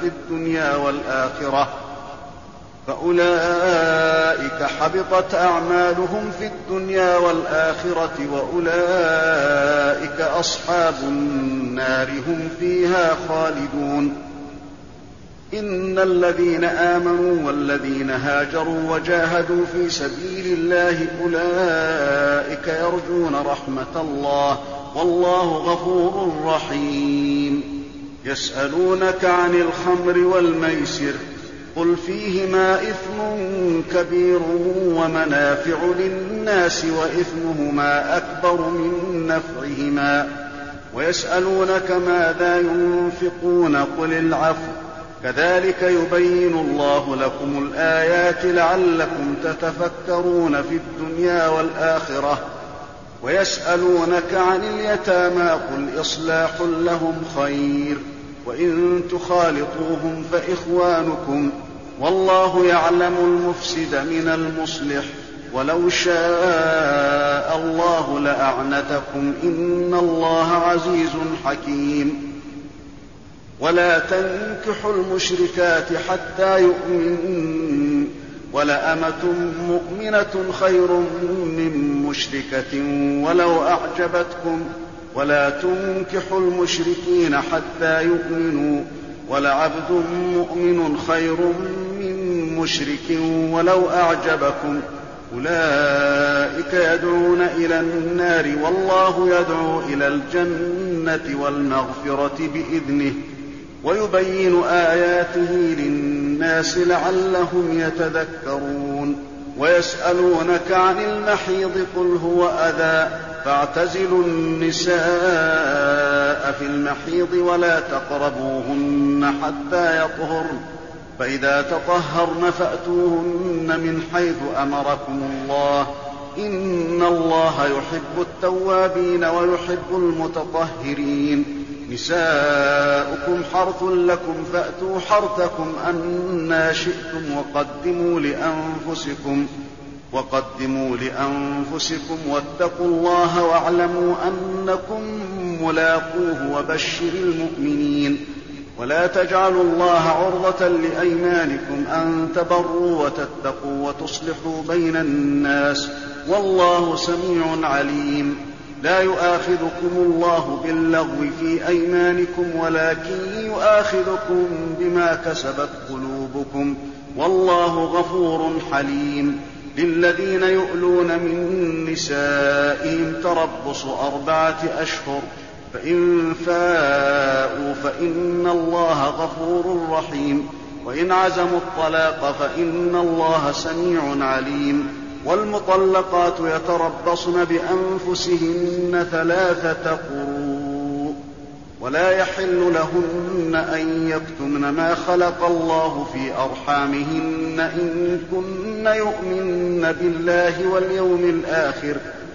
في الدنيا والآخرة وأولئك أصحاب النار هم فيها خالدون. إن الذين آمنوا والذين هاجروا وجاهدوا في سبيل الله أولئك يرجون رحمة الله والله غفور رحيم. يسألونك عن الخمر والميسر قل فيهما إثم كبير ومنافع للناس وإثمهما أكبر من نفعهما ويسألونك ماذا ينفقون قل العفو كذلك يبين الله لكم الآيات لعلكم تتفكرون في الدنيا والآخرة. ويسألونك عن اليتامى قل إصلاح لهم خير وإن تخالطوهم فإخوانكم والله يعلم المفسد من المصلح ولو شاء الله لأعنتكم إن الله عزيز حكيم. ولا تنكحوا المشركات حتى يؤمنوا ولأمة مؤمنة خير من مشركة ولو أعجبتكم ولا تنكحوا المشركين حتى يؤمنوا ولعبد مؤمن خير من مشرك ولو أعجبكم أولئك يدعون إلى النار والله يدعو إلى الجنة والمغفرة بإذنه ويبين آياته للناس لعلهم يتذكرون. ويسألونك عن المحيض قل هو أذى فاعتزلوا النساء في المحيض ولا تقربوهن حتى يطهرن فإذا تطهرن فأتوهن من حيث أمركم الله إن الله يحب التوابين ويحب المتطهرين نساؤكم حرث لكم فأتوا حرثكم أنى شئتم وقدموا لأنفسكم واتقوا الله واعلموا أنكم ملاقوه وبشر المؤمنين ولا تجعلوا الله عرضة لأيمانكم أن تبروا وتتقوا وتصلحوا بين الناس والله سميع عليم لا يؤاخذكم الله باللغو في أيمانكم ولكن يؤاخذكم بما كسبت قلوبكم والله غفور حليم للذين يؤلون من نسائهم تربص 4 أشهر فإن فاءوا فإن الله غفور رحيم وإن عزموا الطلاق فإن الله سميع عليم والمطلقات يتربصن بأنفسهن 3 قروء ولا يحل لهن أن يكتمن ما خلق الله في أرحامهن إن كن يؤمن بالله واليوم الآخر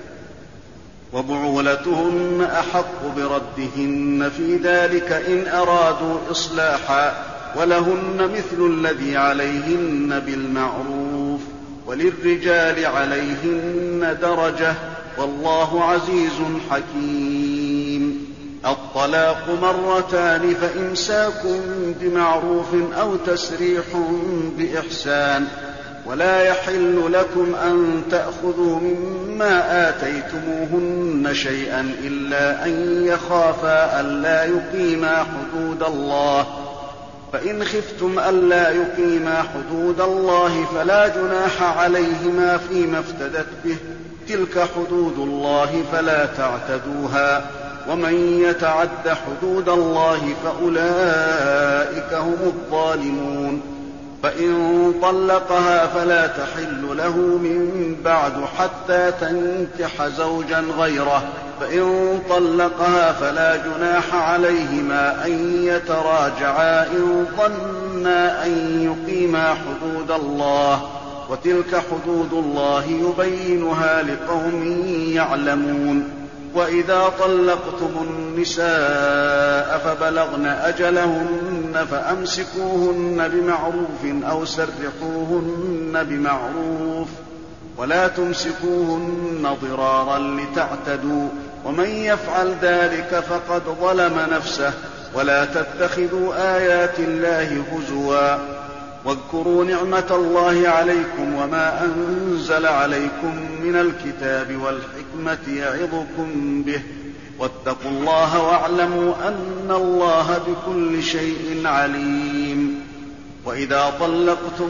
وبعولتهن أحق بردهن في ذلك إن أرادوا إصلاحا ولهن مثل الذي عليهن بالمعروف وللرجال عليهن درجة والله عزيز حكيم الطلاق 2 فإمساك بمعروف أو تسريح بإحسان ولا يحل لكم أن تأخذوا مما آتيتموهن شيئا إلا أن يخافا ألا يقيما حدود الله فإن خفتم ألا يقيما حدود الله فلا جناح عليهما فيما افتدت به تلك حدود الله فلا تعتدوها ومن يتعد حدود الله فأولئك هم الظالمون فإن طلقها فلا تحل له من بعد حتى تنكح زوجا غيره فإن طلقها فلا جناح عليهما أن يتراجعا إن ظنا أن يقيما حدود الله وتلك حدود الله يبينها لقوم يعلمون وإذا طلقتم النساء فبلغن أجلهن فأمسكوهن بمعروف أو سرحوهن بمعروف ولا تمسكوهن ضرارا لتعتدوا ومن يفعل ذلك فقد ظلم نفسه ولا تتخذوا آيات الله هزوا واذكروا نعمة الله عليكم وما أنزل عليكم من الكتاب والحكمة يعظكم به واتقوا الله واعلموا أن الله بكل شيء عليم وإذا طلقتم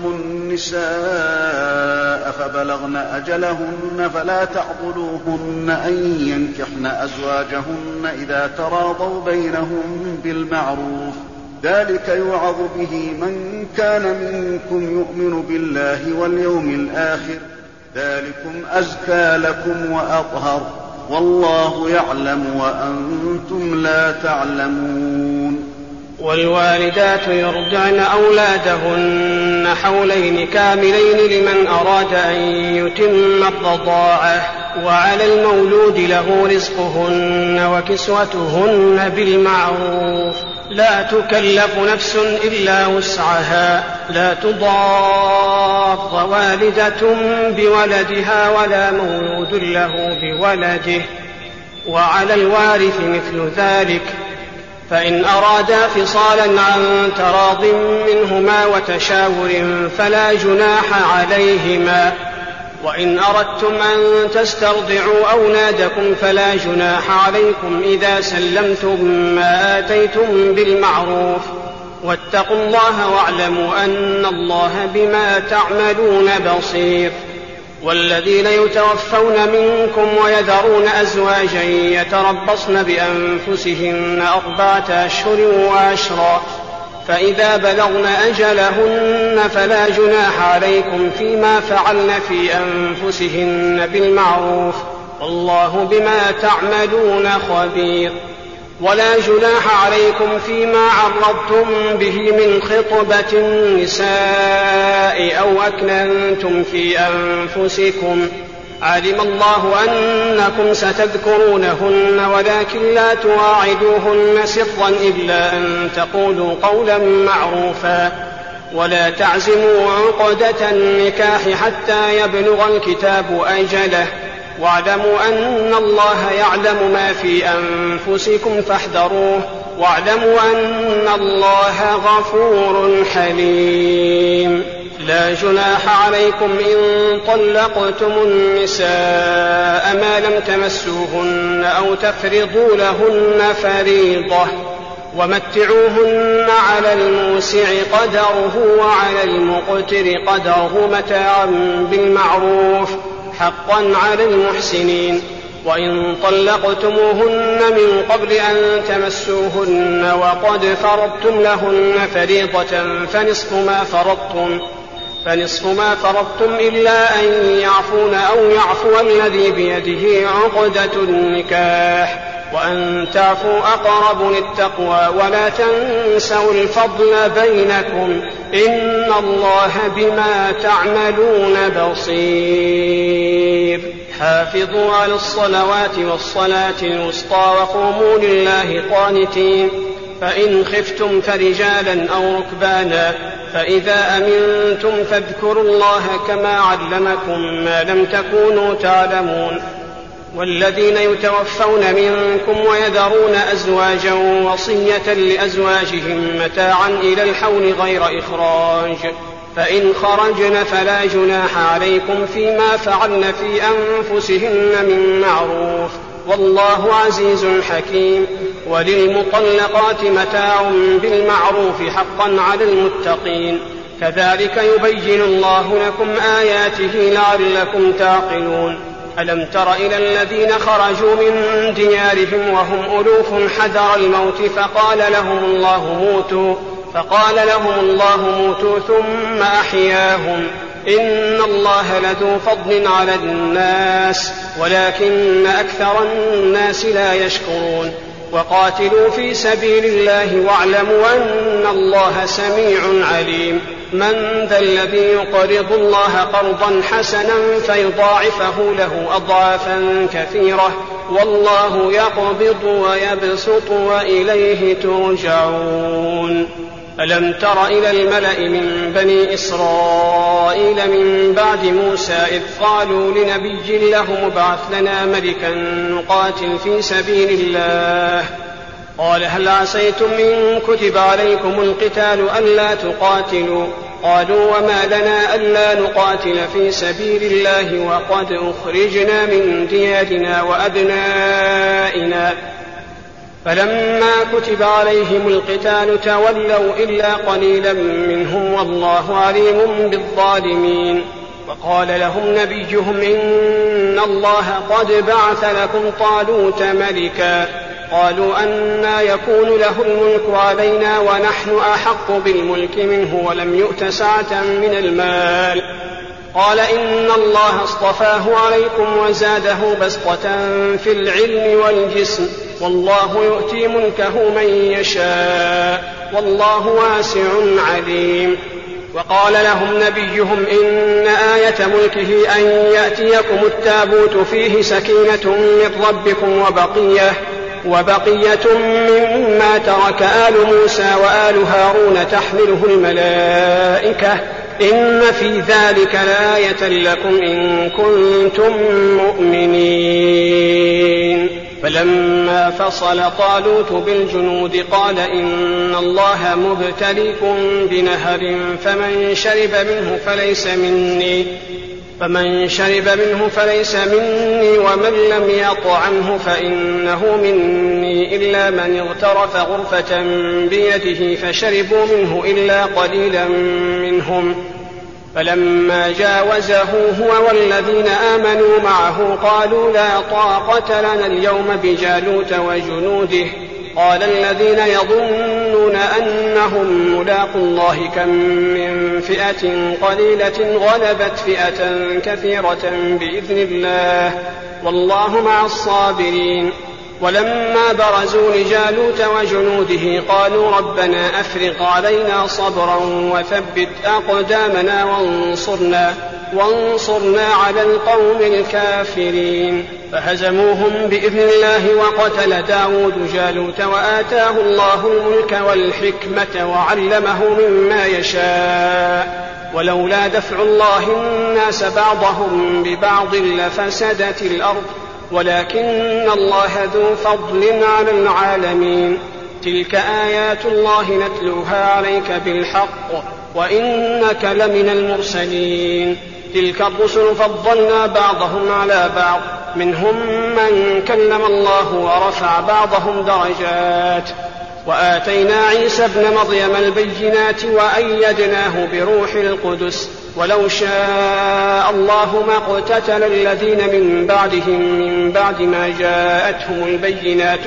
النساء فبلغن أجلهن فلا تعضلوهن أن ينكحن أزواجهن إذا تراضوا بينهم بالمعروف ذلك يوعظ به من كان منكم يؤمن بالله واليوم الآخر ذلكم أزكى لكم وأطهر والله يعلم وأنتم لا تعلمون والوالدات يرضعن أولادهن حولين كاملين لمن أراد أن يتم الرضاعة وعلى المولود له رزقهن وكسوتهن بالمعروف لا تكلف نفس إلا وسعها لا تضار والدة بولدها ولا مولود له بولده وعلى الوارث مثل ذلك فإن أرادا فصالا عن تراض منهما وتشاور فلا جناح عليهما وإن أردتم أن تسترضعوا أولادكم فلا جناح عليكم إذا سلمتم ما آتيتم بالمعروف واتقوا الله واعلموا أن الله بما تعملون بصير والذين يتوفون منكم ويذرون أزواجا يتربصن بأنفسهن 4 أشهر وعشرا فإذا بلغن أجلهن فلا جناح عليكم فيما فعلن في أنفسهن بالمعروف والله بما تعملون خبير. ولا جناح عليكم فيما عرضتم به من خطبة النساء أو أكننتم في أنفسكم علم الله أنكم ستذكرونهن ولكن لا تواعدوهن سرا إلا أن تقولوا قولا معروفا ولا تعزموا عقدة النكاح حتى يبلغ الكتاب أجله واعلموا أن الله يعلم ما في أنفسكم فاحذروه واعلموا أن الله غفور حليم. لا جناح عليكم إن طلقتم النساء ما لم تمسوهن أو تفرضوا لهن فريضة ومتعوهن على الموسع قدره وعلى المقتر قدره متاعا بالمعروف حقا على المحسنين. وإن طلقتموهن من قبل أن تمسوهن وقد فرضتم لهن فريضة فنصف ما فرضتم إلا أن يعفون أو يعفو الذي بيده عقدة النكاح وأن تعفوا أقرب للتقوى ولا تنسوا الفضل بينكم إن الله بما تعملون بصير. حافظوا على الصلوات والصلاة الوسطى وقوموا لله قانتين. فإن خفتم فرجالا أو ركبانا فإذا أمنتم فاذكروا الله كما علمكم ما لم تكونوا تعلمون. والذين يتوفون منكم ويذرون أزواجا وصية لأزواجهم متاعا إلى الحول غير إخراج فإن خرجن فلا جناح عليكم فيما فعلن في أنفسهن من معروف والله عزيز حكيم. وللمطلقات متاع بالمعروف حقا على المتقين كذلك يبين الله لكم آياته لعلكم تعقلون. ألم تر إلى الذين خرجوا من ديارهم وهم ألوف حذر الموت فقال لهم الله موتوا ثم أحياهم إن الله لذو فضل على الناس ولكن أكثر الناس لا يشكرون. وقاتلوا في سبيل الله واعلموا أن الله سميع عليم. من ذا الذي يقرض الله قرضا حسنا فيضاعفه له أضعافا كثيرة والله يقبض ويبسط وإليه ترجعون. ألم تر إلى الملأ من بني إسرائيل من بعد موسى إذ قالوا لنبي له ابعث لنا ملكا نقاتل في سبيل الله قال هل عسيتم إن كتب عليكم القتال ألا تقاتلوا قالوا وما لنا ألا نقاتل في سبيل الله وقد أخرجنا من ديارنا وأبنائنا فلما كتب عليهم القتال تولوا إلا قليلا منهم والله عليم بالظالمين. وقال لهم نبيهم إن الله قد بعث لكم طالوت ملكا قالوا أنى يكون له الملك علينا ونحن أحق بالملك منه ولم يؤت سعة من المال قال إن الله اصطفاه عليكم وزاده بسطة في العلم والجسم والله يؤتي ملكه من يشاء والله واسع عليم. وقال لهم نبيهم إن آية ملكه أن يأتيكم التابوت فيه سكينة من ربكم وبقية مما ترك آل موسى وآل هارون تحمله الملائكة إن في ذلك لآية لكم إن كنتم مؤمنين. فلما فصل طالوت بالجنود قال إن الله مبتليكم بنهر فمن شرب منه فليس مني ومن لم يطعمه فإنه مني إلا من اغترف غرفة بيده فشربوا منه إلا قليلا منهم. فلما جاوزه هو والذين آمنوا معه قالوا لا طاقة لنا اليوم بجالوت وجنوده قال الذين يظنون أنهم ملاقو الله كم من فئة قليلة غلبت فئة كثيرة بإذن الله والله مع الصابرين. ولما برزوا لجالوت وجنوده قالوا ربنا أفرغ علينا صبرا وثبت أقدامنا وانصرنا على القوم الكافرين. فهزموهم بإذن الله وقتل داود جالوت وآتاه الله الملك والحكمة وعلمه مما يشاء ولولا دفع الله الناس بعضهم ببعض لفسدت الأرض ولكن الله ذو فضل على العالمين. تلك آيات الله نتلوها عليك بالحق وإنك لمن المرسلين. تلك الرسل فضلنا بعضهم على بعض منهم من كلم الله ورفع بعضهم درجات وآتينا عيسى ابن مريم البينات وأيدناه بروح القدس ولو شاء الله ما اقتتل الذين من بعدهم من بعد ما جاءتهم البينات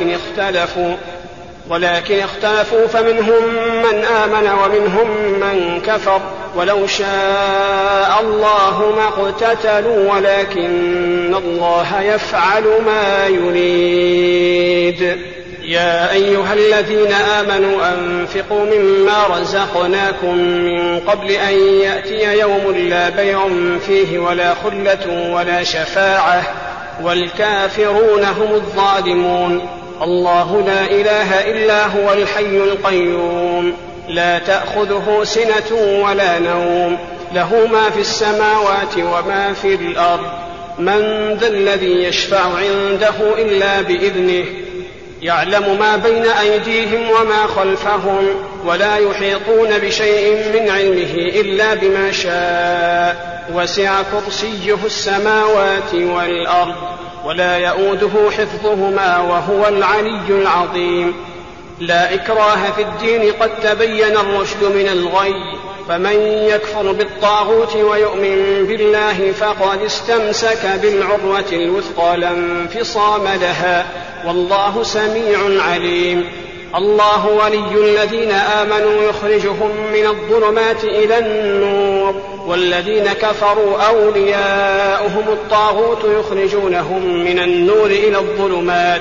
ولكن اختلفوا فمنهم من آمن ومنهم من كفر ولو شاء الله ما اقتتلوا ولكن الله يفعل ما يريد. يا أيها الذين آمنوا أنفقوا مما رزقناكم من قبل أن يأتي يوم لا بيع فيه ولا خلة ولا شفاعة والكافرون هم الظالمون. الله لا إله إلا هو الحي القيوم لا تأخذه سنة ولا نوم له ما في السماوات وما في الأرض. من ذا الذي يشفع عنده إلا بإذنه يعلم ما بين أيديهم وما خلفهم ولا يحيطون بشيء من علمه إلا بما شاء وسع كرسيه السماوات والأرض ولا يؤوده حفظهما وهو العلي العظيم. لا إكراه في الدين قد تبين الرشد من الغي فمن يكفر بالطاغوت ويؤمن بالله فقد استمسك بالعروة الوثقى لا انفصام لها والله سميع عليم. الله ولي الذين آمنوا يخرجهم من الظلمات إلى النور والذين كفروا أولياؤهم الطاغوت يخرجونهم من النور إلى الظلمات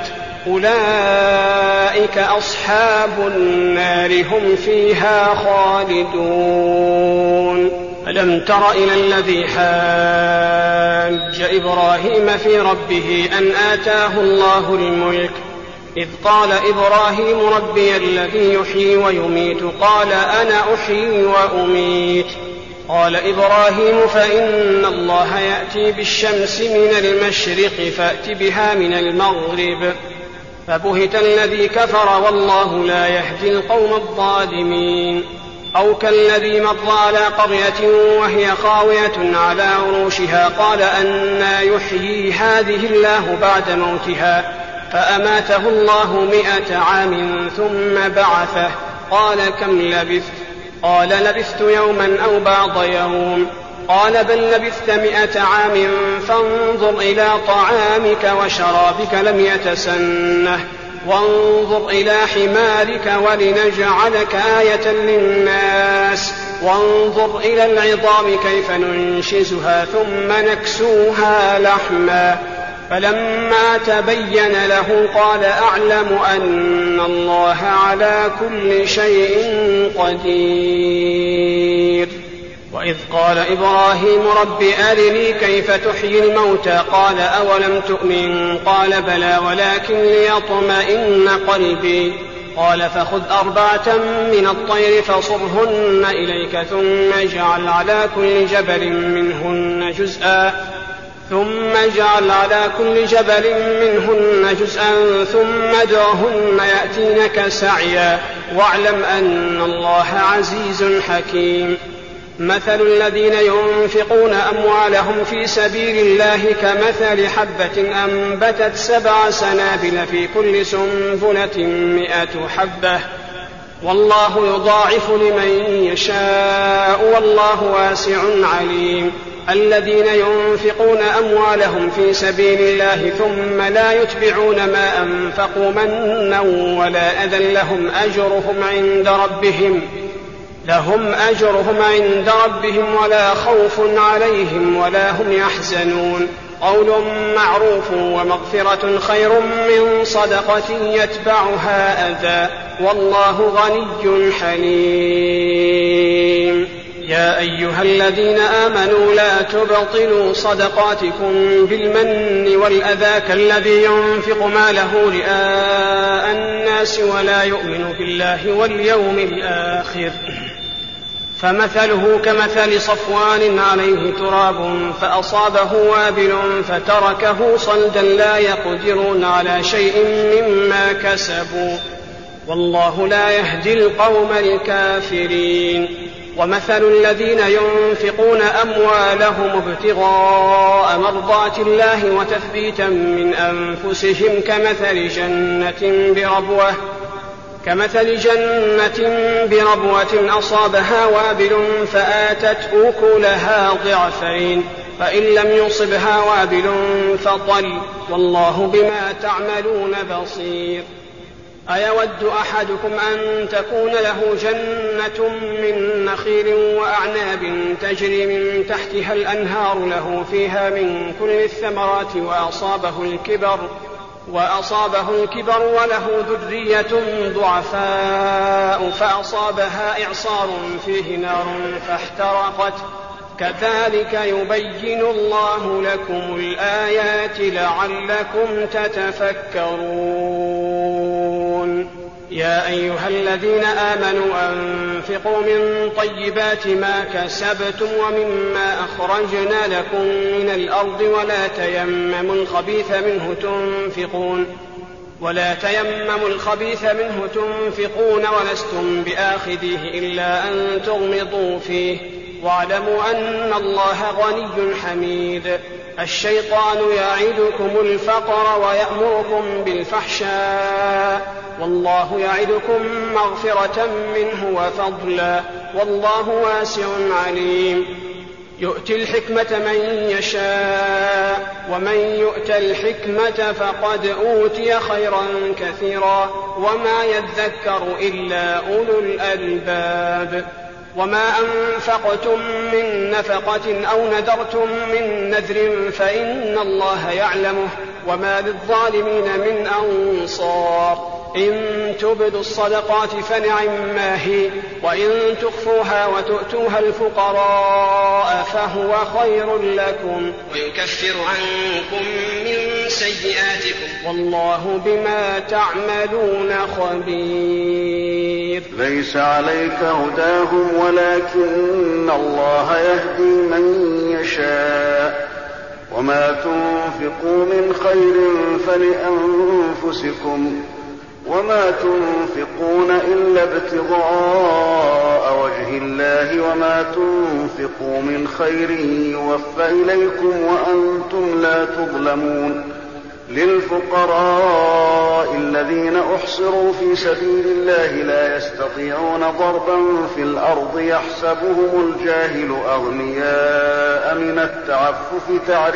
أولئك أصحاب النار هم فيها خالدون. ألم تر إلى الذي حاج إبراهيم في ربه أن آتاه الله الملك إذ قال إبراهيم ربي الذي يحيي ويميت قال أنا أحيي وأميت. قال إبراهيم فإن الله يأتي بالشمس من المشرق فأت بها من المغرب فبهت الذي كفر والله لا يهدي القوم الظالمين. أو كالذي مر على قرية وهي خاوية على عروشها قال أنى يحيي هذه الله بعد موتها فأماته الله 100 عام ثم بعثه قال كم لبثت؟ قال لبثت يوما أو بعض يوم. قال بل لبثت 100 عام فانظر إلى طعامك وشرابك لم يتسنه وانظر إلى حمارك ولنجعلك آية للناس وانظر إلى العظام كيف ننشزها ثم نكسوها لحما. فلما تبين له قال أعلم أن الله على كل شيء قدير. وإذ قال إبراهيم رب أرني كيف تحيي الموتى قال أولم تؤمن قال بلى ولكن ليطمئن قلبي. قال فخذ 4 من الطير فصرهن إليك ثم اجعل على كل جبل منهن جزءا ثم ادعهن يأتينك سعيا واعلم أن الله عزيز حكيم. مثل الذين ينفقون أموالهم في سبيل الله كمثل حبة أنبتت 7 سنابل في كل سنبلة 100 حبة والله يضاعف لمن يشاء والله واسع عليم. الذين ينفقون أموالهم في سبيل الله ثم لا يتبعون ما أنفقوا منا ولا أذى لهم أجرهم عند ربهم ولا خوف عليهم ولا هم يحزنون. قول معروف ومغفرة خير من صدقة يتبعها أذى والله غني حليم. يا أيها الذين آمنوا لا تبطلوا صدقاتكم بالمن والأذى كالذي ينفق ماله رئاء الناس ولا يؤمن بالله واليوم الآخر فمثله كمثل صفوان عليه تراب فأصابه وابل فتركه صلدا لا يقدرون على شيء مما كسبوا والله لا يهدي القوم الكافرين. ومثل الذين ينفقون أموالهم ابتغاء مرضات الله وتثبيتا من أنفسهم كمثل جنة بربوة أصابها وابل فآتت أكلها ضعفين فإن لم يصبها وابل فطل والله بما تعملون بصير. أيود أحدكم أن تكون له جنة من نخيل وأعناب تجري من تحتها الأنهار له فيها من كل الثمرات وأصابه الكبر وله ذرية ضعفاء فأصابها إعصار فيه نار فاحترقت كذلك يبين الله لكم الآيات لعلكم تتفكرون. يا أيها الذين آمنوا أنفقوا من طيبات ما كسبتم ومما أخرجنا لكم من الأرض ولا تيمموا الخبيث منه تنفقون ولستم بآخذيه إلا أن تغمضوا فيه واعلموا أن الله غني حميد. الشيطان يعدكم الفقر ويأمركم بالفحشاء والله يعدكم مغفرة منه وفضلا والله واسع عليم. يؤتي الحكمة من يشاء ومن يؤت الحكمة فقد أوتي خيرا كثيرا وما يذكر إلا أولو الألباب. وما أنفقتم من نفقة أو نذرتم من نذر فإن الله يعلمه وما للظالمين من أنصار. إن تبدوا الصدقات فنعما هي وإن تخفوها وتؤتوها الفقراء فهو خير لكم ويكفر عنكم من سيئاتكم والله بما تعملون خبير. ليس عليك هداهم ولكن الله يهدي من يشاء وما تنفقوا من خير فلأنفسكم وما تنفقون إلا ابتغاء وجه الله وما تنفقوا من خير يوفى إليكم وأنتم لا تظلمون. للفقراء الذين أحصروا في سبيل الله لا يستطيعون ضربا في الأرض يحسبهم الجاهل أغنياء من التعفف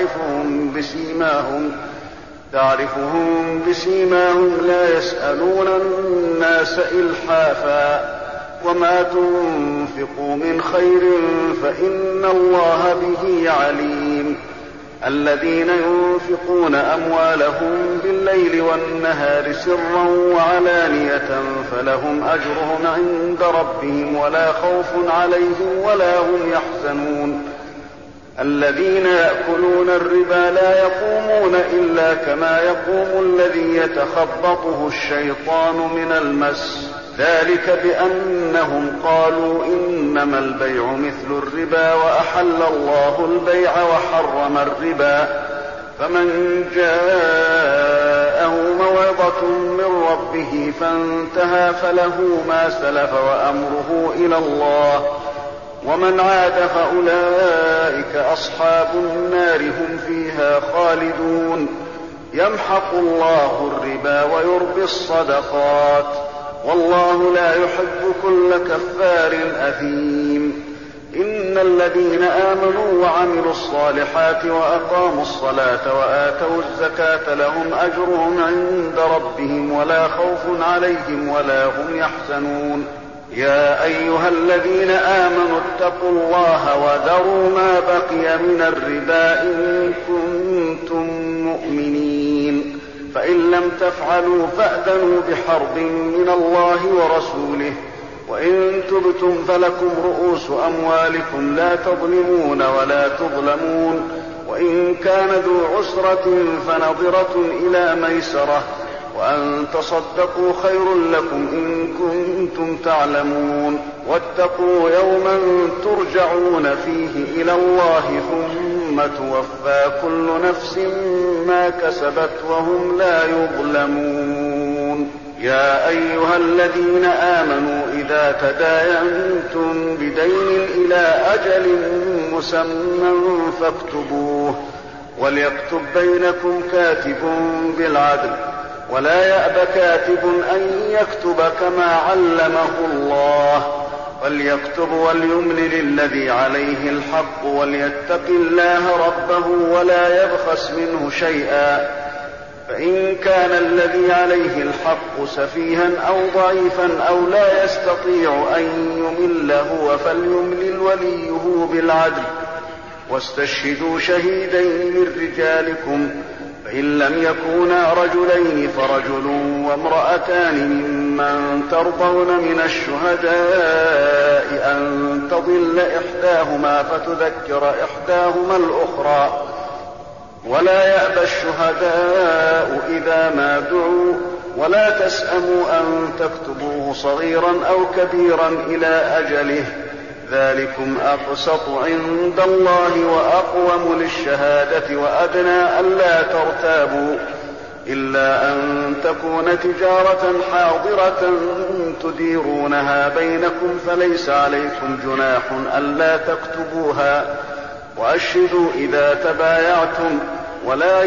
تعرفهم بسيماهم لا يسألون الناس إلحافا وما تنفقوا من خير فإن الله به عليم. الذين ينفقون أموالهم بالليل والنهار سرا وعلانية فلهم أجرهم عند ربهم ولا خوف عليهم ولا هم يحزنون. الذين يأكلون الربا لا يقومون إلا كما يقوم الذي يتخبطه الشيطان من المس ذلك بأنهم قالوا إنما البيع مثل الربا وأحل الله البيع وحرم الربا. فمن جاءه موعظة من ربه فانتهى فله ما سلف وأمره إلى الله ومن عاد فأولئك أصحاب النار هم فيها خالدون. يمحق الله الربا ويربي الصدقات والله لا يحب كل كفار أثيم. إن الذين آمنوا وعملوا الصالحات وأقاموا الصلاة وآتوا الزكاة لهم أجرهم عند ربهم ولا خوف عليهم ولا هم يحزنون. يا أيها الذين آمنوا اتقوا الله وذروا ما بقي من الربا إن كنتم مؤمنين، فإن لم تفعلوا فأذنوا بحرب من الله ورسوله، وإن تبتم فلكم رؤوس أموالكم لا تظلمون ولا تظلمون، وإن كان ذو عسرة فنظرة إلى ميسرة، وأن تصدقوا خير لكم إن كنتم تعلمون. واتقوا يوما ترجعون فيه إلى الله ثم توفى كل نفس ما كسبت وهم لا يظلمون. يا أيها الذين آمنوا إذا تداينتم بدين إلى أجل مسمى فاكتبوه، وليكتب بينكم كاتب بالعدل، ولا يأب كاتب أن يكتب كما علمه الله، فليكتب وليملل الذي عليه الحق وليتق الله ربه ولا يبخس منه شيئا، فإن كان الذي عليه الحق سفيها أو ضعيفا أو لا يستطيع أن يمل هو فليملل وليه بالعدل، واستشهدوا شهيدين من رجالكم، فإن لم يكونا رجلين فرجل وامرأتان ممن ترضون من الشهداء أن تضل إحداهما فتذكر إحداهما الأخرى، ولا يأبى الشهداء إذا ما دعوا، ولا تسأموا أن تكتبوه صغيرا أو كبيرا إلى أجله، ذلكم أقسط عند الله وأقوم للشهادة وأدنى ألا ترتابوا، إلا أن تكون تجارة حاضرة تديرونها بينكم فليس عليكم جناح ألا تكتبوها، وأشهدوا إذا تبايعتم، ولا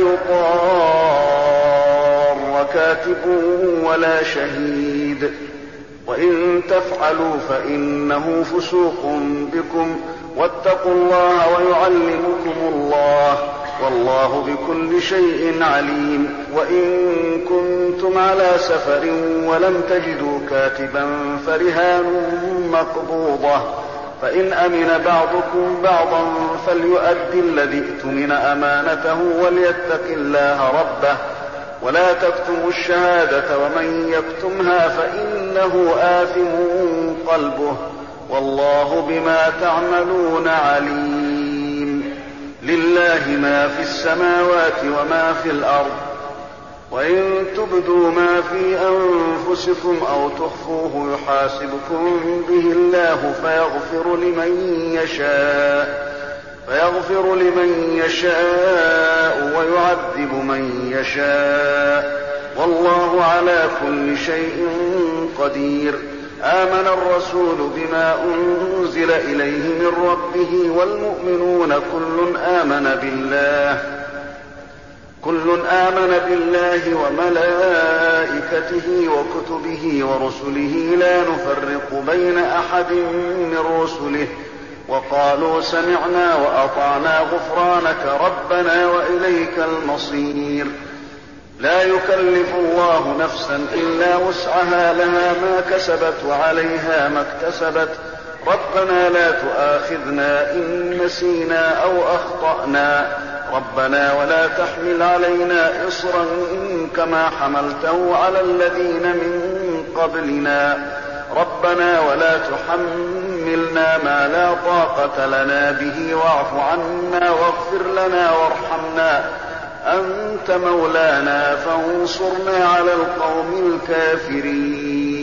يضار كاتب ولا شهيد، وإن تفعلوا فإنه فسوق بكم، واتقوا الله ويعلمكم الله، والله بكل شيء عليم. وإن كنتم على سفر ولم تجدوا كاتبا فرهان مقبوضة، فإن أمن بعضكم بعضا فليؤدي الذي اؤتمن أمانته وليتق الله ربه، ولا تكتموا الشهادة ومن يكتمها فإنه آثم قلبه، والله بما تعملون عليم. لله ما في السماوات وما في الأرض، وإن تبدوا ما في أنفسكم أو تخفوه يحاسبكم به الله فيغفر لمن يشاء ويعذب من يشاء، والله على كل شيء قدير. آمن الرسول بما أنزل إليه من ربه والمؤمنون كل آمن بالله وملائكته وكتبه ورسله لا نفرق بين أحد من رسله، وقالوا سمعنا وأطعنا غفرانك ربنا وإليك المصير. لا يكلف الله نفسا إلا وسعها، لها ما كسبت وعليها ما اكتسبت، ربنا لا تؤاخذنا إن نسينا أو أخطأنا، ربنا ولا تحمل علينا إصرا كما حملته على الذين من قبلنا، ربنا ولا تحملنا ما لا طاقة لنا به، واعف عنا واغفر لنا وارحمنا، أنت مولانا فانصرنا على القوم الكافرين.